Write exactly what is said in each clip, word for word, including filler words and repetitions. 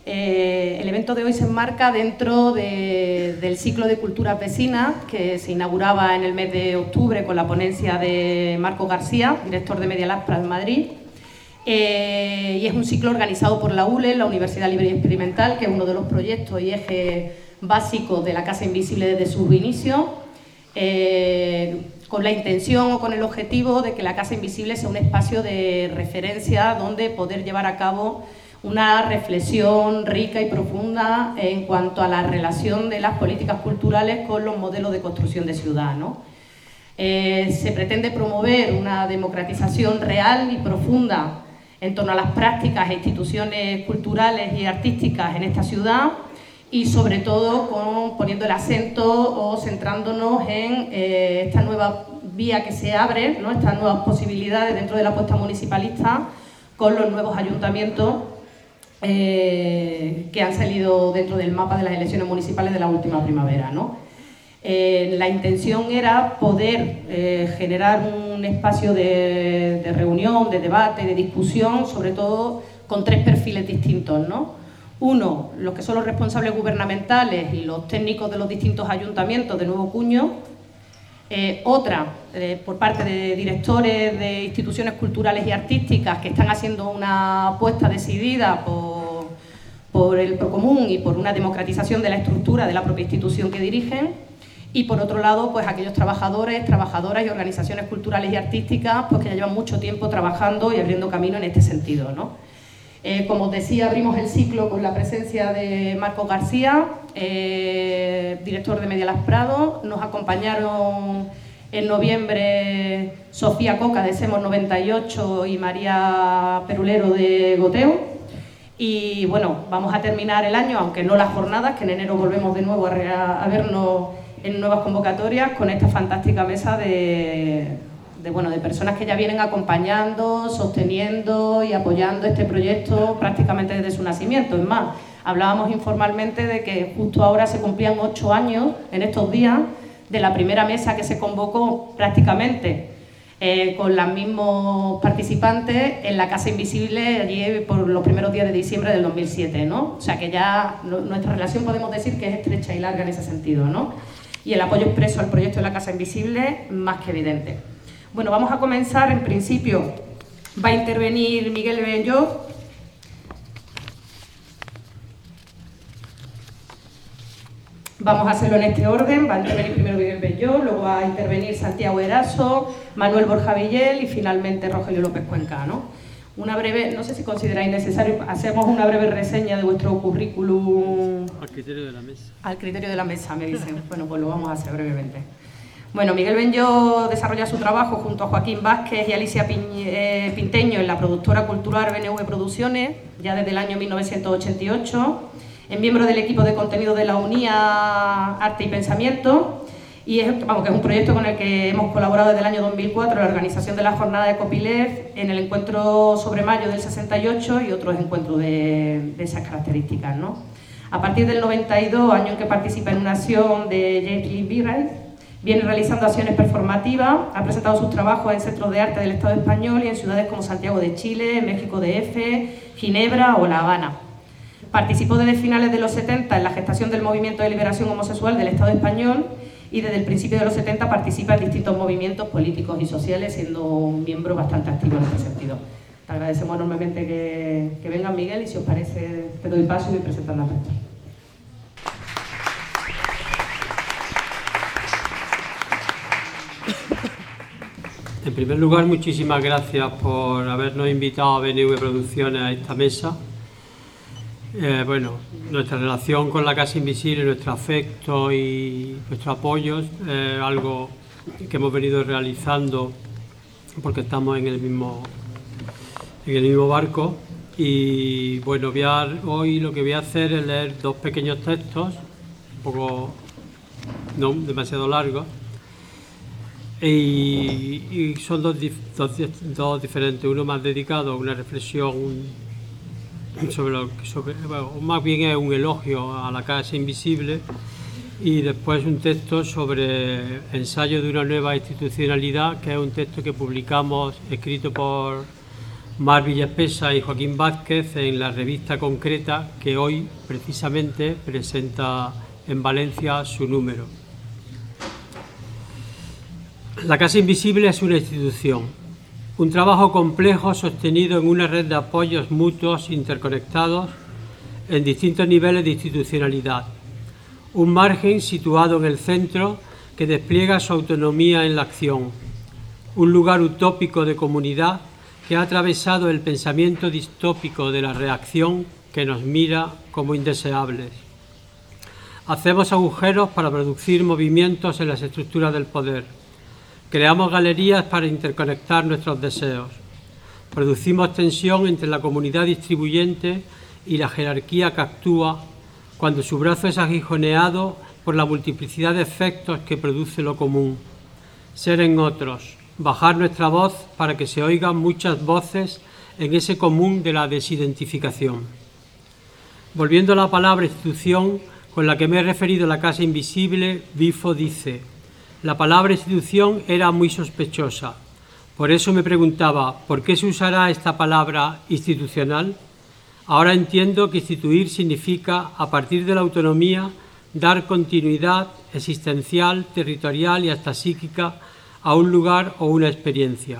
Eh, el evento de hoy se enmarca dentro de, del ciclo de culturas vecinas que se inauguraba en el mes de octubre con la ponencia de Marco García, director de Media Lab en Madrid. Eh, y es un ciclo organizado por la U L E, la Universidad Libre y Experimental, que es uno de los proyectos y ejes básicos de la Casa Invisible desde sus inicios, eh, con la intención o con el objetivo de que la Casa Invisible sea un espacio de referencia donde poder llevar a cabo una reflexión rica y profunda en cuanto a la relación de las políticas culturales con los modelos de construcción de ciudad, ¿no? Eh, se pretende promover una democratización real y profunda en torno a las prácticas e instituciones culturales y artísticas en esta ciudad y sobre todo con, poniendo el acento o centrándonos en eh, esta nueva vía que se abre, ¿no? Estas nuevas posibilidades dentro de la apuesta municipalista con los nuevos ayuntamientos Eh, que han salido dentro del mapa de las elecciones municipales de la última primavera, ¿no? Eh, la intención era poder eh, generar un espacio de, de reunión, de debate, de discusión, sobre todo con tres perfiles distintos, ¿no? Uno, los que son los responsables gubernamentales y los técnicos de los distintos ayuntamientos de nuevo cuño. Eh, otra, eh, por parte de directores de instituciones culturales y artísticas que están haciendo una apuesta decidida por, por el procomún y por una democratización de la estructura de la propia institución que dirigen. Y por otro lado, pues aquellos trabajadores, trabajadoras y organizaciones culturales y artísticas pues, que ya llevan mucho tiempo trabajando y abriendo camino en este sentido, ¿no? Eh, como os decía, abrimos el ciclo con la presencia de Marco García, eh, director de Media Lab Prado. Nos acompañaron en noviembre Sofía Coca de Semos noventa y ocho y María Perulero de Goteo. Y bueno, vamos a terminar el año, aunque no las jornadas, que en enero volvemos de nuevo a, a vernos en nuevas convocatorias, con esta fantástica mesa de... De, bueno, de personas que ya vienen acompañando, sosteniendo y apoyando este proyecto prácticamente desde su nacimiento. Es más, hablábamos informalmente de que justo ahora se cumplían ocho años, en estos días, de la primera mesa que se convocó prácticamente eh, con los mismos participantes en la Casa Invisible allí por los primeros días de diciembre del dos mil siete, ¿no? O sea que ya no, nuestra relación podemos decir que es estrecha y larga en ese sentido, ¿no? Y el apoyo expreso al proyecto de la Casa Invisible más que evidente. Bueno, vamos a comenzar. En principio va a intervenir Miguel Benlloch. Vamos a hacerlo en este orden. Va a intervenir primero Miguel Benlloch, luego va a intervenir Santiago Eraso, Manuel Borja Villel y finalmente Rogelio López Cuenca, ¿no? Una breve, no sé si consideráis necesario, hacemos una breve reseña de vuestro currículum. Al criterio de la mesa. Al criterio de la mesa, me dicen. Bueno, pues lo vamos a hacer brevemente. Bueno, Miguel Benlloch desarrolla su trabajo junto a Joaquín Vázquez y Alicia Pinteño en la productora cultural B N V Producciones, ya desde el año mil novecientos ochenta y ocho. Es miembro del equipo de contenido de la UNIA Arte y Pensamiento y es, vamos, que es un proyecto con el que hemos colaborado desde el año dos mil cuatro en la organización de la jornada de Copyleft, en el encuentro sobre mayo del sesenta y ocho y otros encuentros de, de esas características, ¿no? A partir del noventa y dos, año en que participa en una acción de James Lee Birrell, viene realizando acciones performativas, ha presentado sus trabajos en centros de arte del Estado español y en ciudades como Santiago de Chile, México D F, Ginebra o La Habana. Participó desde finales de los setenta en la gestación del movimiento de liberación homosexual del Estado español y desde el principio de los setenta participa en distintos movimientos políticos y sociales, siendo un miembro bastante activo en este sentido. Te agradecemos enormemente que, que vengan, Miguel, y si os parece te doy paso y me presentan las respuestas. En primer lugar, muchísimas gracias por habernos invitado a B N V Producciones a esta mesa. Eh, bueno, nuestra relación con la Casa Invisible, nuestro afecto y nuestro apoyo es eh, algo que hemos venido realizando porque estamos en el mismo, en el mismo barco. Y bueno, voy a, hoy lo que voy a hacer es leer dos pequeños textos, un poco no demasiado largos. Y, y son dos, dos, dos diferentes, uno más dedicado a una reflexión sobre lo que, sobre, bueno, más bien es un elogio a la Casa Invisible, y después un texto sobre ensayo de una nueva institucionalidad, que es un texto que publicamos escrito por Mar Villaspesa y Joaquín Vázquez en la revista Concreta, que hoy precisamente presenta en Valencia su número. La Casa Invisible es una institución, un trabajo complejo sostenido en una red de apoyos mutuos interconectados en distintos niveles de institucionalidad. Un margen situado en el centro que despliega su autonomía en la acción. Un lugar utópico de comunidad que ha atravesado el pensamiento distópico de la reacción que nos mira como indeseables. Hacemos agujeros para producir movimientos en las estructuras del poder. Creamos galerías para interconectar nuestros deseos. Producimos tensión entre la comunidad distribuyente y la jerarquía que actúa cuando su brazo es aguijoneado por la multiplicidad de efectos que produce lo común. Ser en otros, bajar nuestra voz para que se oigan muchas voces en ese común de la desidentificación. Volviendo a la palabra institución con la que me he referido a la Casa Invisible, Bifo dice: la palabra institución era muy sospechosa. Por eso me preguntaba, ¿por qué se usará esta palabra institucional? Ahora entiendo que instituir significa, a partir de la autonomía, dar continuidad existencial, territorial y hasta psíquica a un lugar o una experiencia.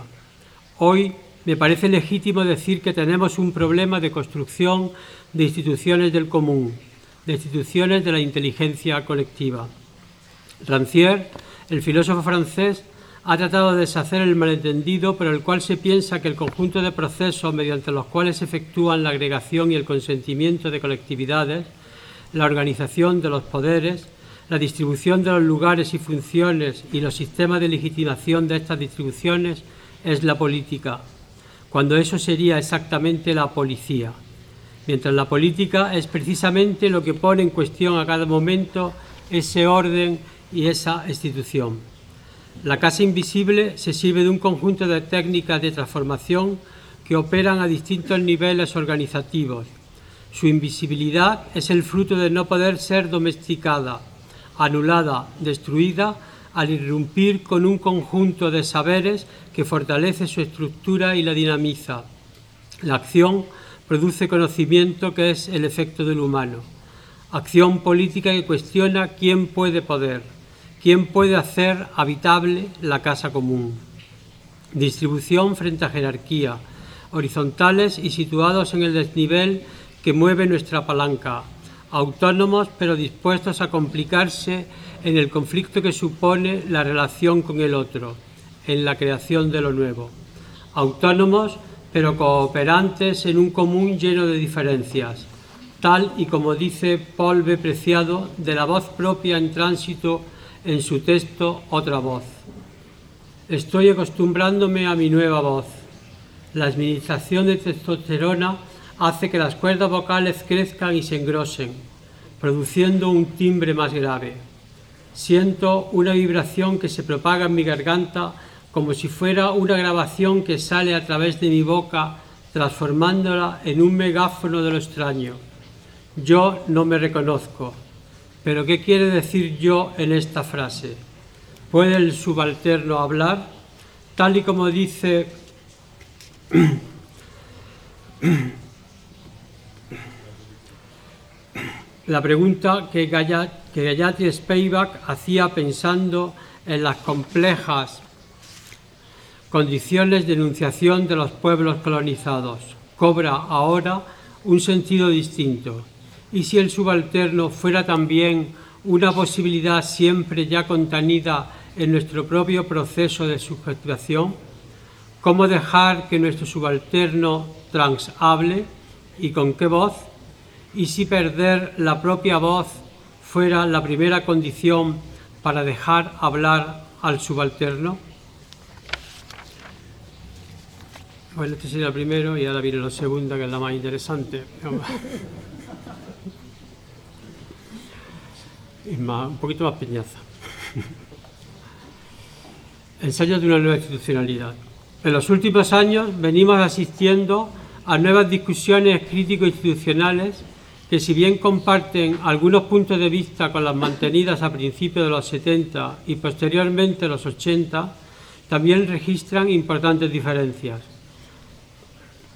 Hoy me parece legítimo decir que tenemos un problema de construcción de instituciones del común, de instituciones de la inteligencia colectiva. Rancière, el filósofo francés, ha tratado de deshacer el malentendido por el cual se piensa que el conjunto de procesos mediante los cuales se efectúan la agregación y el consentimiento de colectividades, la organización de los poderes, la distribución de los lugares y funciones y los sistemas de legitimación de estas distribuciones es la política, cuando eso sería exactamente la policía, mientras la política es precisamente lo que pone en cuestión a cada momento ese orden y esa institución. La Casa Invisible se sirve de un conjunto de técnicas de transformación que operan a distintos niveles organizativos. Su invisibilidad es el fruto de no poder ser domesticada, anulada, destruida, al irrumpir con un conjunto de saberes que fortalece su estructura y la dinamiza. La acción produce conocimiento, que es el efecto del humano. Acción política que cuestiona quién puede poder, quién puede hacer habitable la casa común. Distribución frente a jerarquía, horizontales y situados en el desnivel que mueve nuestra palanca, autónomos pero dispuestos a complicarse en el conflicto que supone la relación con el otro, en la creación de lo nuevo. Autónomos pero cooperantes en un común lleno de diferencias, tal y como dice Paul B. Preciado de la voz propia en tránsito en su texto Otra voz. Estoy acostumbrándome a mi nueva voz. La administración de testosterona hace que las cuerdas vocales crezcan y se engrosen, produciendo un timbre más grave. Siento una vibración que se propaga en mi garganta como si fuera una grabación que sale a través de mi boca, transformándola en un megáfono de lo extraño. Yo no me reconozco. ¿Pero qué quiere decir yo en esta frase? ¿Puede el subalterno hablar? Tal y como dice la pregunta que Gayatri Spivak hacía pensando en las complejas condiciones de enunciación de los pueblos colonizados. Cobra ahora un sentido distinto. ¿Y si el subalterno fuera también una posibilidad siempre ya contenida en nuestro propio proceso de subjetivación? ¿Cómo dejar que nuestro subalterno trans hable y con qué voz? ¿Y si perder la propia voz fuera la primera condición para dejar hablar al subalterno? Bueno, este sería el primero y ahora viene la segunda, que es la más interesante. Y más, un poquito más peñaza. Ensayos de una nueva institucionalidad. En los últimos años venimos asistiendo a nuevas discusiones crítico-institucionales que, si bien comparten algunos puntos de vista con las mantenidas a principios de los setenta y posteriormente los ochenta, también registran importantes diferencias.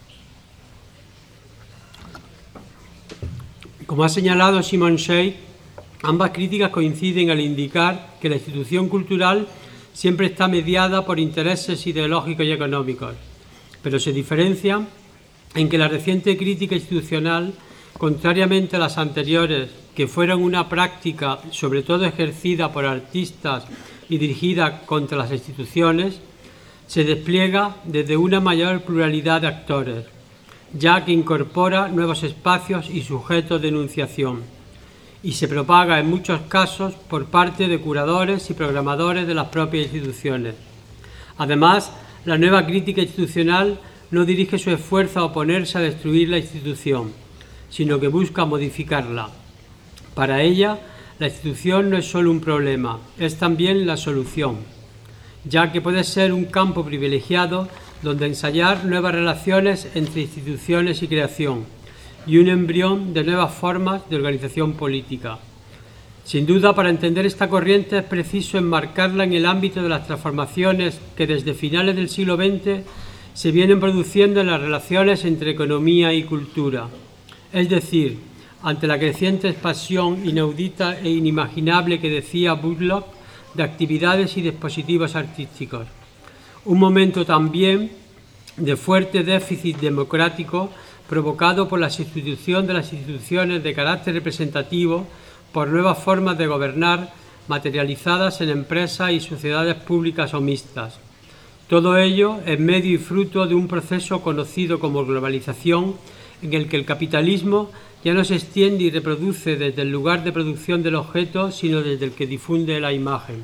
Como ha señalado Simon Sheikh, ambas críticas coinciden al indicar que la institución cultural siempre está mediada por intereses ideológicos y económicos, pero se diferencian en que la reciente crítica institucional, contrariamente a las anteriores, que fueron una práctica sobre todo ejercida por artistas y dirigida contra las instituciones, se despliega desde una mayor pluralidad de actores, ya que incorpora nuevos espacios y sujetos de enunciación, y se propaga en muchos casos por parte de curadores y programadores de las propias instituciones. Además, la nueva crítica institucional no dirige su esfuerzo a oponerse a destruir la institución, sino que busca modificarla. Para ella, la institución no es solo un problema, es también la solución, ya que puede ser un campo privilegiado donde ensayar nuevas relaciones entre instituciones y creación, y un embrión de nuevas formas de organización política. Sin duda, para entender esta corriente es preciso enmarcarla en el ámbito de las transformaciones que desde finales del siglo veinte se vienen produciendo en las relaciones entre economía y cultura. Es decir, ante la creciente expansión inaudita e inimaginable que decía Burlock de actividades y dispositivos artísticos. Un momento también de fuerte déficit democrático provocado por la sustitución de las instituciones de carácter representativo por nuevas formas de gobernar materializadas en empresas y sociedades públicas o mixtas. Todo ello en medio y fruto de un proceso conocido como globalización, en el que el capitalismo ya no se extiende y reproduce desde el lugar de producción del objeto, sino desde el que difunde la imagen.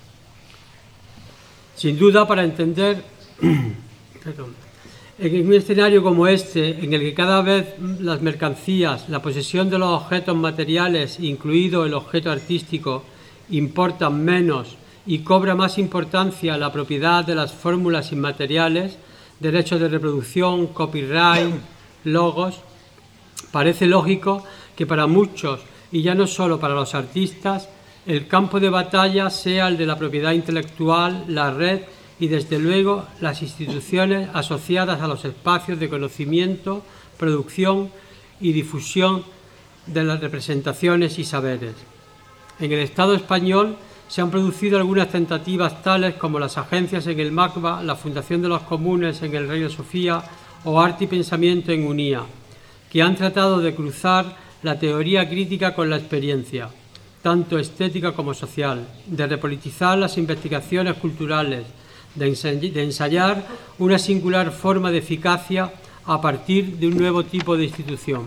Sin duda, para entender perdón, en un escenario como este, en el que cada vez las mercancías, la posesión de los objetos materiales, incluido el objeto artístico, importan menos y cobra más importancia la propiedad de las fórmulas inmateriales, derechos de reproducción, copyright, logos, parece lógico que para muchos, y ya no solo para los artistas, el campo de batalla sea el de la propiedad intelectual, la red y, desde luego, las instituciones asociadas a los espacios de conocimiento, producción y difusión de las representaciones y saberes. En el Estado español se han producido algunas tentativas tales como las agencias en el MACBA, la Fundación de los Comunes en el Reina Sofía o Arte y Pensamiento en UNIA, que han tratado de cruzar la teoría crítica con la experiencia, tanto estética como social, de repolitizar las investigaciones culturales, de ensayar una singular forma de eficacia a partir de un nuevo tipo de institución.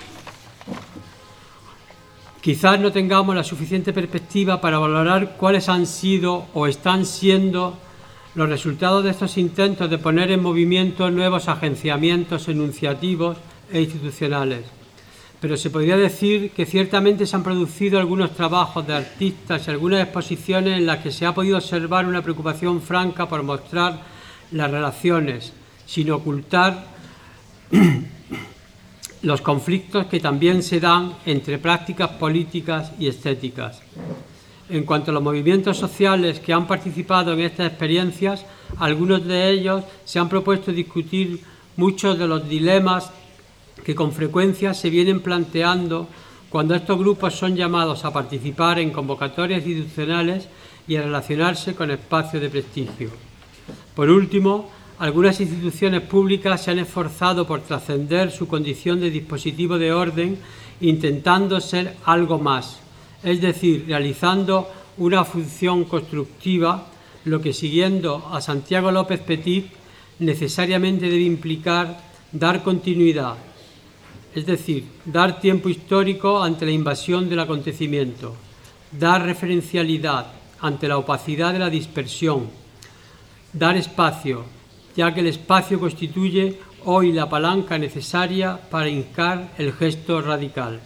Quizás no tengamos la suficiente perspectiva para valorar cuáles han sido o están siendo los resultados de estos intentos de poner en movimiento nuevos agenciamientos enunciativos e institucionales. Pero se podría decir que ciertamente se han producido algunos trabajos de artistas y algunas exposiciones en las que se ha podido observar una preocupación franca por mostrar las relaciones, sin ocultar los conflictos que también se dan entre prácticas políticas y estéticas. En cuanto a los movimientos sociales que han participado en estas experiencias, algunos de ellos se han propuesto discutir muchos de los dilemas que con frecuencia se vienen planteando cuando estos grupos son llamados a participar en convocatorias institucionales y a relacionarse con espacios de prestigio. Por último, algunas instituciones públicas se han esforzado por trascender su condición de dispositivo de orden, intentando ser algo más, es decir, realizando una función constructiva, lo que, siguiendo a Santiago López Petit, necesariamente debe implicar dar continuidad, es decir, dar tiempo histórico ante la invasión del acontecimiento, dar referencialidad ante la opacidad de la dispersión, dar espacio, ya que el espacio constituye hoy la palanca necesaria para hincar el gesto radical.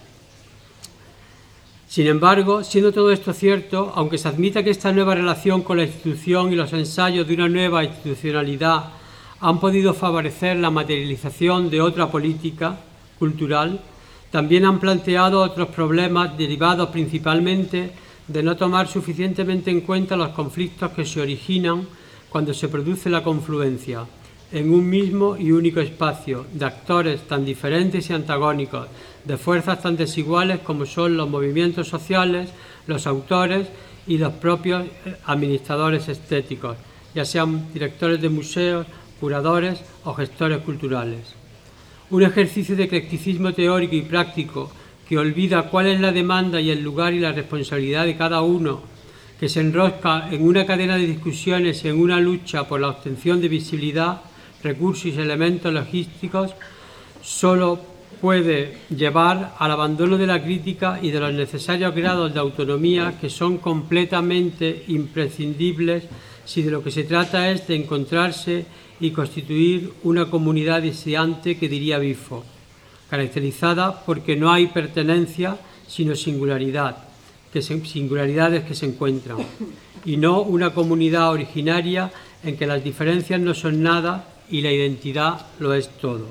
Sin embargo, siendo todo esto cierto, aunque se admita que esta nueva relación con la institución y los ensayos de una nueva institucionalidad han podido favorecer la materialización de otra política cultural, también han planteado otros problemas derivados principalmente de no tomar suficientemente en cuenta los conflictos que se originan cuando se produce la confluencia, en un mismo y único espacio, de actores tan diferentes y antagónicos, de fuerzas tan desiguales como son los movimientos sociales, los autores y los propios administradores estéticos, ya sean directores de museos, curadores o gestores culturales. Un ejercicio de eclecticismo teórico y práctico que olvida cuál es la demanda y el lugar y la responsabilidad de cada uno, que se enrosca en una cadena de discusiones y en una lucha por la obtención de visibilidad, recursos y elementos logísticos, solo puede llevar al abandono de la crítica y de los necesarios grados de autonomía que son completamente imprescindibles si de lo que se trata es de encontrarse y constituir una comunidad deseante, que diría Bifo, caracterizada porque no hay pertenencia sino singularidad, que se, singularidades que se encuentran, y no una comunidad originaria en que las diferencias no son nada y la identidad lo es todo.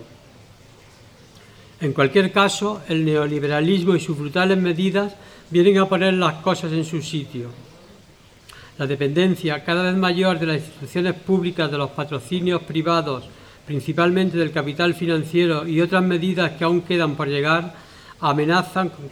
En cualquier caso, el neoliberalismo y sus brutales medidas vienen a poner las cosas en su sitio. La dependencia cada vez mayor de las instituciones públicas de los patrocinios privados, principalmente del capital financiero, y otras medidas que aún quedan por llegar, amenazan con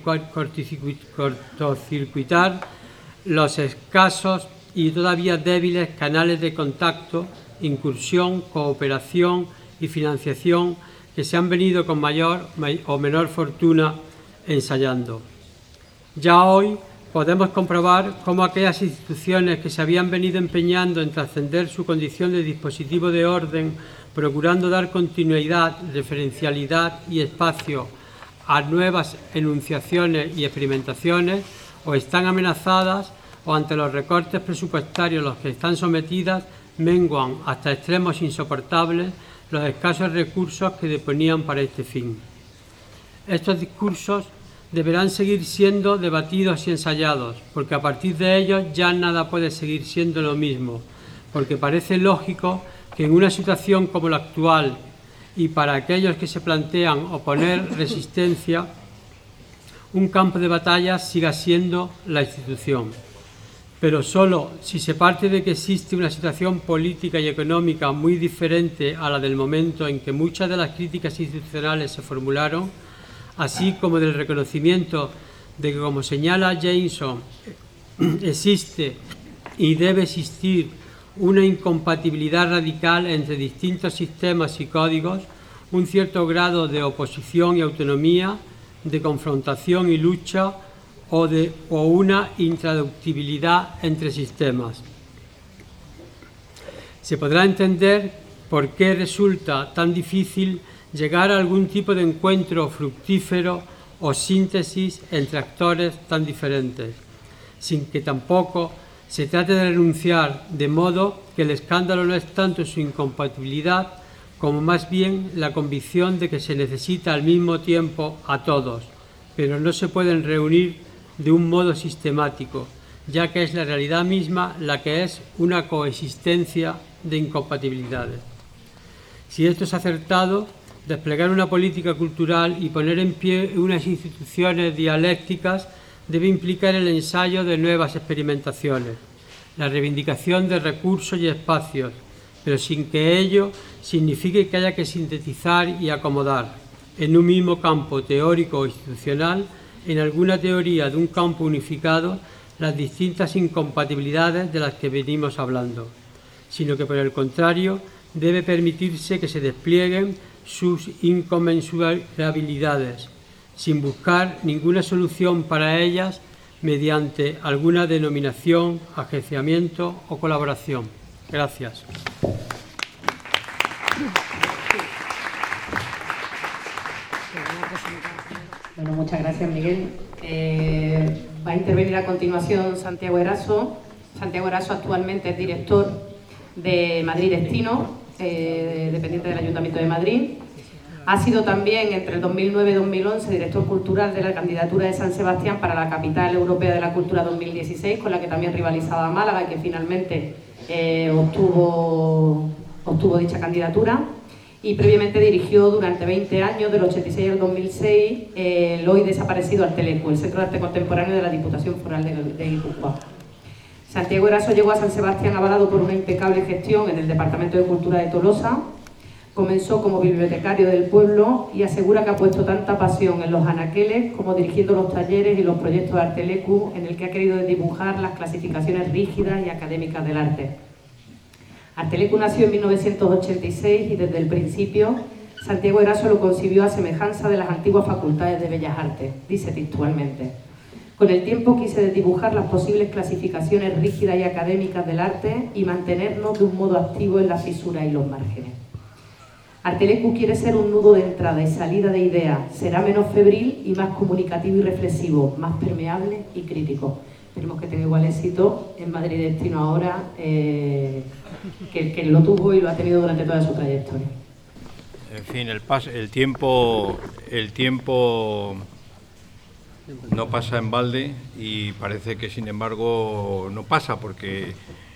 cortocircuitar los escasos y todavía débiles canales de contacto, incursión, cooperación y financiación que se han venido con mayor o menor fortuna ensayando. Ya hoy podemos comprobar cómo aquellas instituciones que se habían venido empeñando en trascender su condición de dispositivo de orden, procurando dar continuidad, referencialidad y espacio a nuevas enunciaciones y experimentaciones, o están amenazadas o ante los recortes presupuestarios a los que están sometidas, menguan hasta extremos insoportables los escasos recursos que disponían para este fin. Estos discursos deberán seguir siendo debatidos y ensayados, porque a partir de ellos ya nada puede seguir siendo lo mismo, porque parece lógico que en una situación como la actual, y para aquellos que se plantean oponer resistencia, un campo de batalla siga siendo la institución. Pero solo si se parte de que existe una situación política y económica muy diferente a la del momento en que muchas de las críticas institucionales se formularon, así como del reconocimiento de que, como señala Jameson, existe y debe existir una incompatibilidad radical entre distintos sistemas y códigos, un cierto grado de oposición y autonomía, de confrontación y lucha, o, de, o una intraductibilidad entre sistemas. Se podrá entender por qué resulta tan difícil llegar a algún tipo de encuentro fructífero o síntesis entre actores tan diferentes, sin que tampoco se trate de renunciar, de modo que el escándalo no es tanto su incompatibilidad como más bien la convicción de que se necesita al mismo tiempo a todos, pero no se pueden reunir de un modo sistemático, ya que es la realidad misma la que es una coexistencia de incompatibilidades. Si esto es acertado, desplegar una política cultural y poner en pie unas instituciones dialécticas debe implicar el ensayo de nuevas experimentaciones, la reivindicación de recursos y espacios, pero sin que ello signifique que haya que sintetizar y acomodar en un mismo campo teórico o institucional, en alguna teoría de un campo unificado, las distintas incompatibilidades de las que venimos hablando, sino que por el contrario debe permitirse que se desplieguen sus inconmensurabilidades, sin buscar ninguna solución para ellas mediante alguna denominación, agenciamiento o colaboración. Gracias. Bueno, muchas gracias, Miguel. Eh, va a intervenir a continuación Santiago Eraso. Santiago Eraso actualmente es director de Madrid Destino, eh, dependiente del Ayuntamiento de Madrid. Ha sido también, entre el dos mil nueve y dos mil once, director cultural de la candidatura de San Sebastián para la Capital Europea de la Cultura dos mil dieciséis, con la que también rivalizaba Málaga y que finalmente eh, obtuvo, obtuvo dicha candidatura. Y previamente dirigió durante veinte años, del ochenta y seis al dos mil seis, eh, el hoy desaparecido Artelecu, el Centro de Arte Contemporáneo de la Diputación Foral de, de Guipúzcoa. Santiago Eraso llegó a San Sebastián avalado por una impecable gestión en el Departamento de Cultura de Tolosa. Comenzó como bibliotecario del pueblo y asegura que ha puesto tanta pasión en los anaqueles como dirigiendo los talleres y los proyectos de Artelecu, en el que ha querido dibujar las clasificaciones rígidas y académicas del arte. Artelecu nació en mil novecientos ochenta y seis y desde el principio Santiago Eraso lo concibió a semejanza de las antiguas facultades de Bellas Artes, dice textualmente. Con el tiempo quise dibujar las posibles clasificaciones rígidas y académicas del arte y mantenernos de un modo activo en la fisura y los márgenes. Artelecu quiere ser un nudo de entrada y salida de ideas, será menos febril y más comunicativo y reflexivo, más permeable y crítico. Esperemos que tenga igual éxito en Madrid Destino ahora, eh, que, que lo tuvo y lo ha tenido durante toda su trayectoria. En fin, el, pas, el tiempo, el tiempo no pasa en balde y parece que, sin embargo, no pasa porque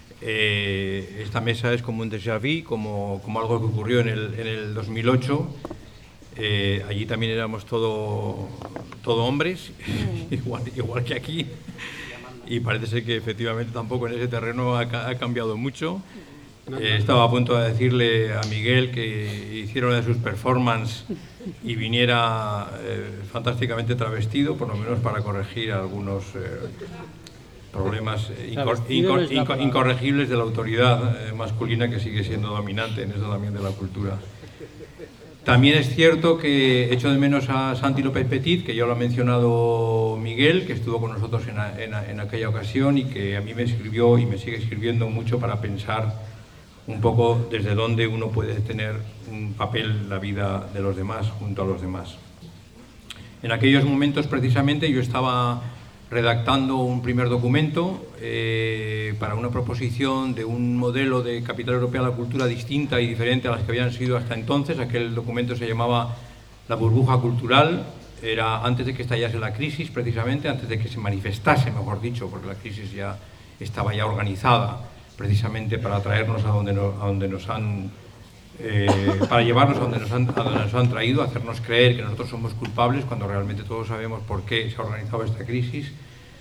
eh, esta mesa es como un déjà vu, como, como algo que ocurrió en el, en el dos mil ocho. Eh, allí también éramos todo, todo hombres, igual, igual que aquí, y parece ser que efectivamente tampoco en ese terreno ha, ha cambiado mucho. Eh, estaba a punto de decirle a Miguel que hiciera una de sus performances y viniera eh, fantásticamente travestido, por lo menos para corregir algunos eh, problemas incor incor incor incorregibles de la autoridad eh, masculina que sigue siendo dominante en esto también de la cultura. También es cierto que echo de menos a Santi López Petit, que ya lo ha mencionado Miguel, que estuvo con nosotros en, a, en, a, en aquella ocasión y que a mí me escribió y me sigue escribiendo mucho para pensar un poco desde dónde uno puede tener un papel en la vida de los demás, junto a los demás. En aquellos momentos, precisamente, yo estaba redactando un primer documento eh, para una proposición de un modelo de capital europea de la cultura distinta y diferente a las que habían sido hasta entonces. Aquel documento se llamaba La burbuja cultural, era antes de que estallase la crisis, precisamente, antes de que se manifestase, mejor dicho, porque la crisis ya estaba ya organizada, precisamente para traernos a donde, no, a donde nos han, eh, para llevarnos a donde nos, han, a donde nos han traído, hacernos creer que nosotros somos culpables cuando realmente todos sabemos por qué se ha organizado esta crisis.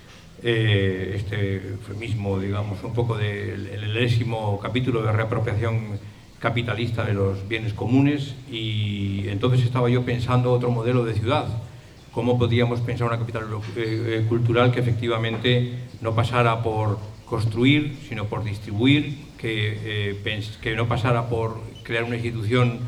Eh, este eufemismo, digamos, un poco del el enésimo capítulo de reapropiación capitalista de los bienes comunes, y entonces estaba yo pensando otro modelo de ciudad. ¿Cómo podíamos pensar una capital eh, cultural que efectivamente no pasara por construir, sino por distribuir, que, eh, que no pasara por crear una institución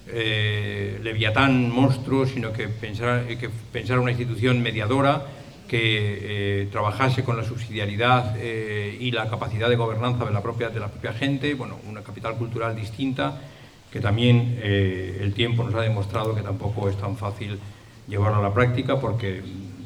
eh, leviatán, monstruo, sino que pensara, que pensara una institución mediadora, que eh, trabajase con la subsidiariedad eh, y la capacidad de gobernanza de la propia, de la propia gente. Bueno, una capital cultural distinta, que también eh, el tiempo nos ha demostrado que tampoco es tan fácil llevarlo a la práctica, porque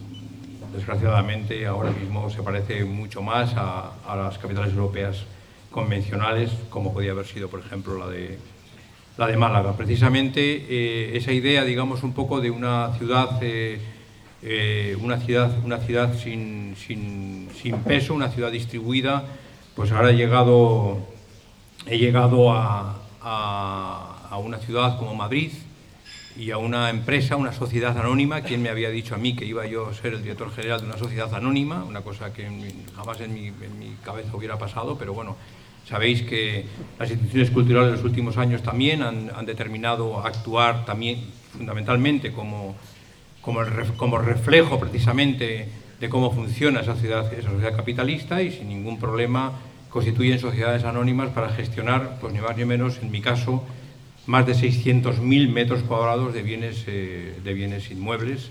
desgraciadamente ahora mismo se parece mucho más a, a las capitales europeas convencionales, como podía haber sido, por ejemplo, la de, la de Málaga. Precisamente eh, esa idea, digamos, un poco de una ciudad, eh, eh, una ciudad, una ciudad sin, sin, sin peso, una ciudad distribuida, pues ahora he llegado, he llegado a, a, a una ciudad como Madrid, y a una empresa, una sociedad anónima. ¿Quién me había dicho a mí que iba yo a ser el director general de una sociedad anónima? Una cosa que en mi, jamás en mi, en mi cabeza hubiera pasado, pero bueno, sabéis que las instituciones culturales en los últimos años también han, han determinado actuar también fundamentalmente como, como, el, como reflejo precisamente de cómo funciona esa sociedad, esa sociedad capitalista, y sin ningún problema constituyen sociedades anónimas para gestionar, pues ni más ni menos, en mi caso, más de seiscientos mil metros cuadrados de bienes, eh, de bienes inmuebles,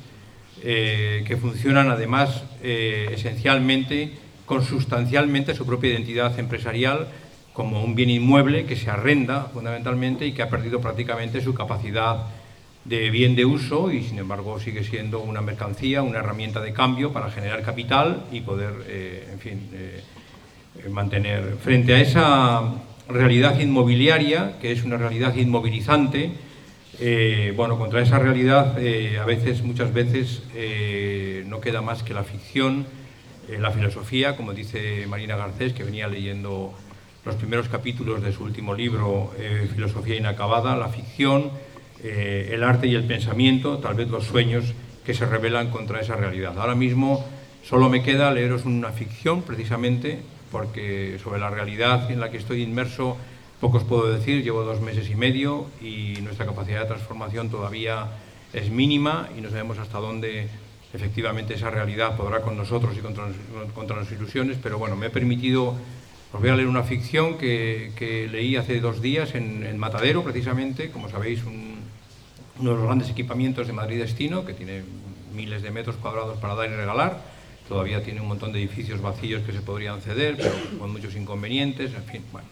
eh, que funcionan además eh, esencialmente, consustancialmente, su propia identidad empresarial como un bien inmueble que se arrenda fundamentalmente y que ha perdido prácticamente su capacidad de bien de uso, y sin embargo sigue siendo una mercancía, una herramienta de cambio para generar capital y poder, eh, en fin, eh, mantener. Frente a esa realidad inmobiliaria, que es una realidad inmovilizante, eh, bueno, contra esa realidad eh, a veces, muchas veces, eh, no queda más que la ficción, eh, la filosofía, como dice Marina Garcés, que venía leyendo los primeros capítulos de su último libro, eh, Filosofía inacabada, la ficción, eh, el arte y el pensamiento, tal vez los sueños que se rebelan contra esa realidad. Ahora mismo solo me queda leeros una ficción, precisamente, porque sobre la realidad en la que estoy inmerso poco os puedo decir. Llevo dos meses y medio y nuestra capacidad de transformación todavía es mínima y no sabemos hasta dónde efectivamente esa realidad podrá con nosotros y contra, contra las ilusiones, pero bueno, me he permitido, os voy a leer una ficción que, que leí hace dos días en, en Matadero, precisamente, como sabéis, un, uno de los grandes equipamientos de Madrid Destino, que tiene miles de metros cuadrados para dar y regalar, todavía tiene un montón de edificios vacíos que se podrían ceder, pero con muchos inconvenientes, en fin, bueno.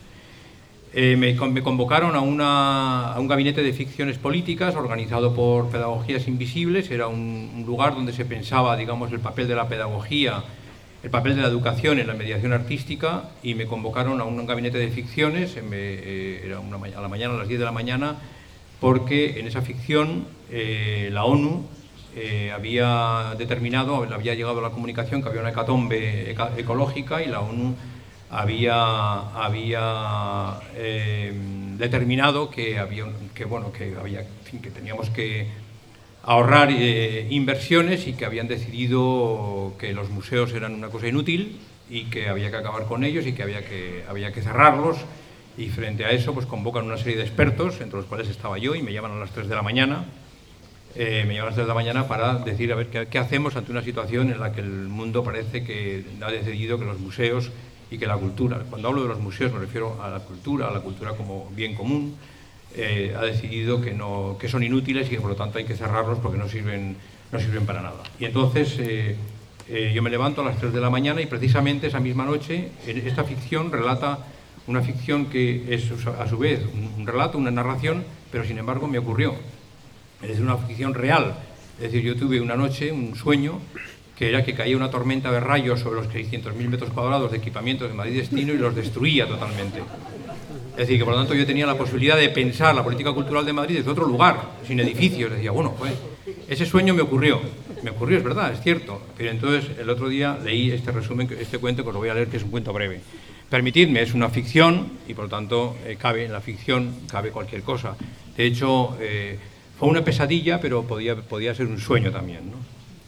Eh, me, me convocaron a, una, a un gabinete de ficciones políticas organizado por Pedagogías Invisibles. Era un, un lugar donde se pensaba, digamos, el papel de la pedagogía, el papel de la educación en la mediación artística, y me convocaron a un gabinete de ficciones, me, eh, era una, a la mañana, a las diez de la mañana, porque en esa ficción eh, la ONU eh, había determinado, había llegado a la comunicación que había una hecatombe eca, ecológica y la ONU había, había eh, determinado que, había, que, bueno, que, había, en fin, que teníamos que ahorrar eh, inversiones y que habían decidido que los museos eran una cosa inútil y que había que acabar con ellos y que había que, había que cerrarlos. Y frente a eso pues convocan una serie de expertos, entre los cuales estaba yo, y me llaman a las tres de la mañana, eh, me llaman a las tres de la mañana para decir a ver qué, qué hacemos ante una situación en la que el mundo parece que ha decidido que los museos y que la cultura, cuando hablo de los museos me refiero a la cultura, a la cultura como bien común, eh, ha decidido que, no, que son inútiles y que por lo tanto hay que cerrarlos porque no sirven, no sirven para nada. Y entonces eh, eh, yo me levanto a las tres de la mañana y precisamente esa misma noche esta ficción relata una ficción que es a su vez un relato, una narración, pero sin embargo me ocurrió. Es una ficción real. Es decir, yo tuve una noche, un sueño, que era que caía una tormenta de rayos sobre los seiscientos mil metros cuadrados de equipamientos de Madrid Destino y los destruía totalmente. Es decir, que por lo tanto yo tenía la posibilidad de pensar la política cultural de Madrid desde otro lugar, sin edificios. Decía, bueno, pues ese sueño me ocurrió. Me ocurrió, es verdad, es cierto. Pero entonces el otro día leí este resumen, este cuento que os lo voy a leer, que es un cuento breve. Permitidme, es una ficción y por lo tanto eh, cabe en la ficción, cabe cualquier cosa. De hecho, eh, fue una pesadilla, pero podía, podía ser un sueño también, ¿no?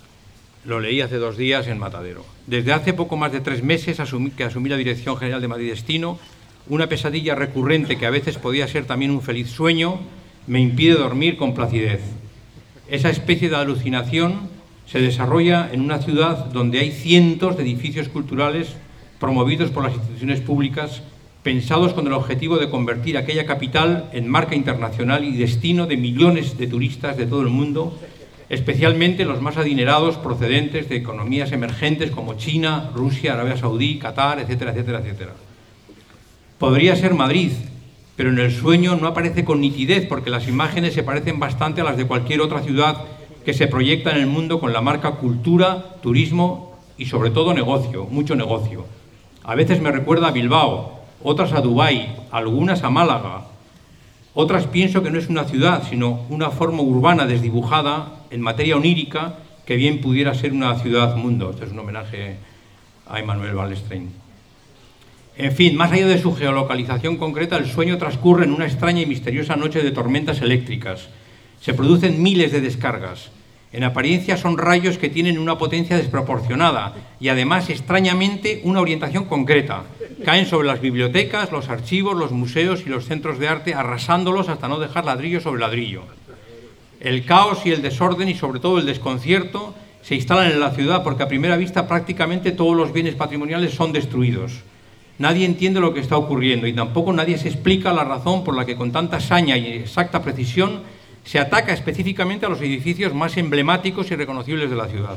Lo leí hace dos días en Matadero. Desde hace poco más de tres meses asumí, que asumí la Dirección General de Madrid Destino, una pesadilla recurrente que a veces podía ser también un feliz sueño, me impide dormir con placidez. Esa especie de alucinación se desarrolla en una ciudad donde hay cientos de edificios culturales promovidos por las instituciones públicas, pensados con el objetivo de convertir aquella capital en marca internacional y destino de millones de turistas de todo el mundo, especialmente los más adinerados procedentes de economías emergentes como China, Rusia, Arabia Saudí, Qatar, etcétera, etcétera, etcétera. Podría ser Madrid, pero en el sueño no aparece con nitidez porque las imágenes se parecen bastante a las de cualquier otra ciudad que se proyecta en el mundo con la marca cultura, turismo y sobre todo negocio, mucho negocio. A veces me recuerda a Bilbao, otras a Dubái, algunas a Málaga. Otras pienso que no es una ciudad, sino una forma urbana desdibujada en materia onírica que bien pudiera ser una ciudad-mundo. Esto es un homenaje a Emmanuel Wallerstein. En fin, más allá de su geolocalización concreta, el sueño transcurre en una extraña y misteriosa noche de tormentas eléctricas. Se producen miles de descargas. En apariencia son rayos que tienen una potencia desproporcionada y además, extrañamente, una orientación concreta. Caen sobre las bibliotecas, los archivos, los museos y los centros de arte, arrasándolos hasta no dejar ladrillo sobre ladrillo. El caos y el desorden y sobre todo el desconcierto se instalan en la ciudad porque a primera vista prácticamente todos los bienes patrimoniales son destruidos. Nadie entiende lo que está ocurriendo y tampoco nadie se explica la razón por la que con tanta saña y exacta precisión se ataca específicamente a los edificios más emblemáticos y reconocibles de la ciudad.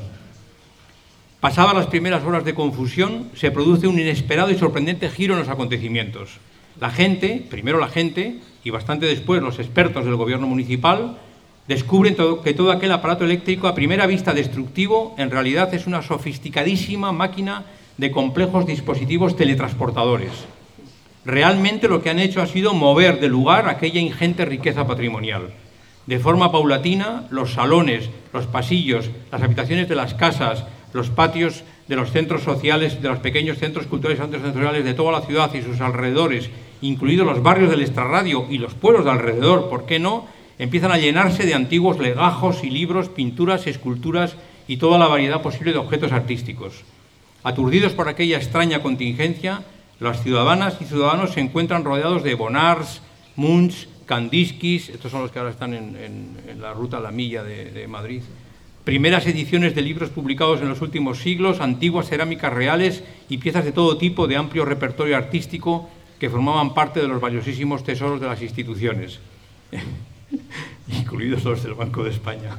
Pasadas las primeras horas de confusión, se produce un inesperado y sorprendente giro en los acontecimientos. La gente, primero la gente, y bastante después los expertos del gobierno municipal, descubren todo, que todo aquel aparato eléctrico a primera vista destructivo en realidad es una sofisticadísima máquina de complejos dispositivos teletransportadores. Realmente lo que han hecho ha sido mover de lugar aquella ingente riqueza patrimonial. De forma paulatina, los salones, los pasillos, las habitaciones de las casas, los patios de los centros sociales, de los pequeños centros culturales y centros sensoriales de toda la ciudad y sus alrededores, incluidos los barrios del extrarradio y los pueblos de alrededor, ¿por qué no?, empiezan a llenarse de antiguos legajos y libros, pinturas, esculturas y toda la variedad posible de objetos artísticos. Aturdidos por aquella extraña contingencia, las ciudadanas y ciudadanos se encuentran rodeados de Bonars, Munch, Kandinsky, estos son los que ahora están en, en, en la ruta a la milla de, de Madrid, primeras ediciones de libros publicados en los últimos siglos, antiguas cerámicas reales y piezas de todo tipo de amplio repertorio artístico que formaban parte de los valiosísimos tesoros de las instituciones, incluidos los del Banco de España.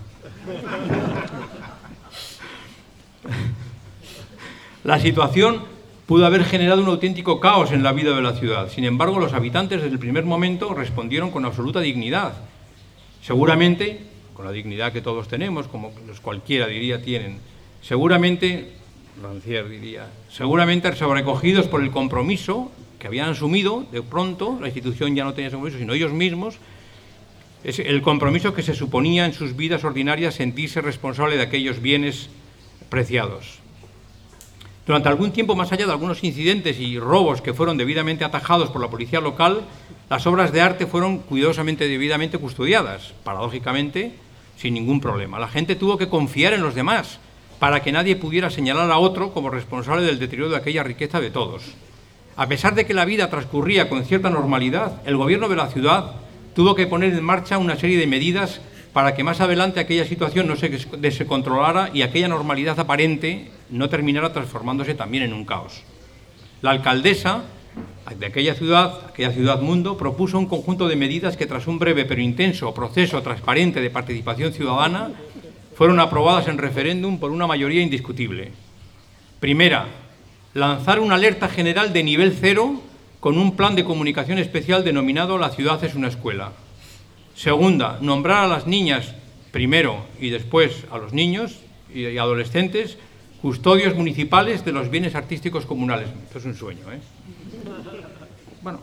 La situación pudo haber generado un auténtico caos en la vida de la ciudad. Sin embargo, los habitantes desde el primer momento respondieron con absoluta dignidad. Seguramente, con la dignidad que todos tenemos, como los cualquiera diría tienen, seguramente, Rancière diría, seguramente sobrecogidos por el compromiso que habían asumido, de pronto, la institución ya no tenía ese compromiso, sino ellos mismos, es el compromiso que se suponía en sus vidas ordinarias sentirse responsable de aquellos bienes preciados. Durante algún tiempo, más allá de algunos incidentes y robos que fueron debidamente atajados por la policía local, las obras de arte fueron cuidadosamente, debidamente custodiadas, paradójicamente, sin ningún problema. La gente tuvo que confiar en los demás para que nadie pudiera señalar a otro como responsable del deterioro de aquella riqueza de todos. A pesar de que la vida transcurría con cierta normalidad, el gobierno de la ciudad tuvo que poner en marcha una serie de medidas para que más adelante aquella situación no se descontrolara y aquella normalidad aparente no terminara transformándose también en un caos. La alcaldesa de aquella ciudad, aquella ciudad mundo, propuso un conjunto de medidas que tras un breve pero intenso proceso transparente de participación ciudadana fueron aprobadas en referéndum por una mayoría indiscutible. Primera, lanzar una alerta general de nivel cero con un plan de comunicación especial denominado La ciudad es una escuela. Segunda, nombrar a las niñas primero y después a los niños y adolescentes custodios municipales de los bienes artísticos comunales. Esto es un sueño, ¿eh? Bueno,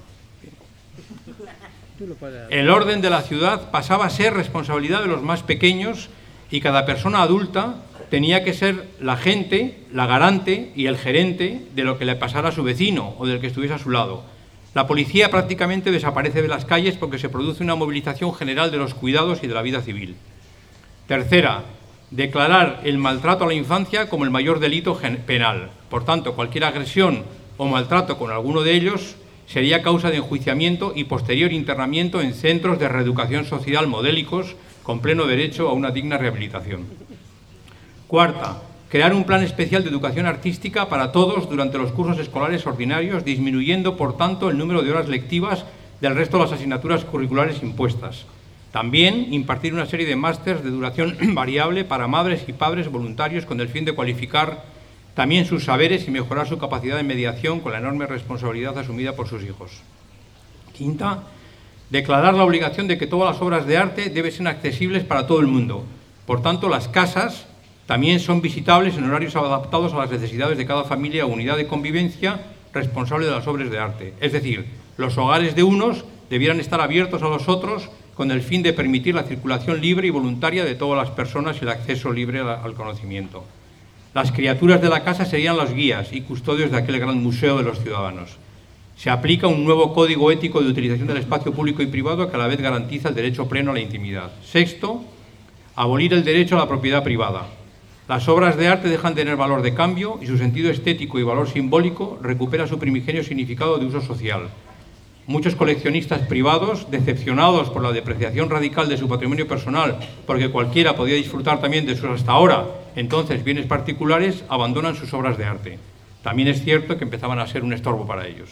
el orden de la ciudad pasaba a ser responsabilidad de los más pequeños y cada persona adulta tenía que ser la agente, la garante y el gerente de lo que le pasara a su vecino o del que estuviese a su lado. La policía prácticamente desaparece de las calles porque se produce una movilización general de los cuidados y de la vida civil. Tercera, declarar el maltrato a la infancia como el mayor delito penal. Por tanto, cualquier agresión o maltrato con alguno de ellos sería causa de enjuiciamiento y posterior internamiento en centros de reeducación social modélicos con pleno derecho a una digna rehabilitación. Cuarta, crear un plan especial de educación artística para todos durante los cursos escolares ordinarios, disminuyendo, por tanto, el número de horas lectivas del resto de las asignaturas curriculares impuestas. También impartir una serie de másters de duración variable para madres y padres voluntarios con el fin de cualificar también sus saberes y mejorar su capacidad de mediación con la enorme responsabilidad asumida por sus hijos. Quinta, declarar la obligación de que todas las obras de arte deben ser accesibles para todo el mundo. Por tanto, las casas también son visitables en horarios adaptados a las necesidades de cada familia o unidad de convivencia responsable de las obras de arte. Es decir, los hogares de unos debieran estar abiertos a los otros con el fin de permitir la circulación libre y voluntaria de todas las personas y el acceso libre al conocimiento. Las criaturas de la casa serían los guías y custodios de aquel gran museo de los ciudadanos. Se aplica un nuevo código ético de utilización del espacio público y privado que a la vez garantiza el derecho pleno a la intimidad. Sexto, abolir el derecho a la propiedad privada. Las obras de arte dejan de tener valor de cambio y su sentido estético y valor simbólico recupera su primigenio significado de uso social. Muchos coleccionistas privados, decepcionados por la depreciación radical de su patrimonio personal, porque cualquiera podía disfrutar también de sus hasta ahora, entonces, bienes particulares, abandonan sus obras de arte. También es cierto que empezaban a ser un estorbo para ellos.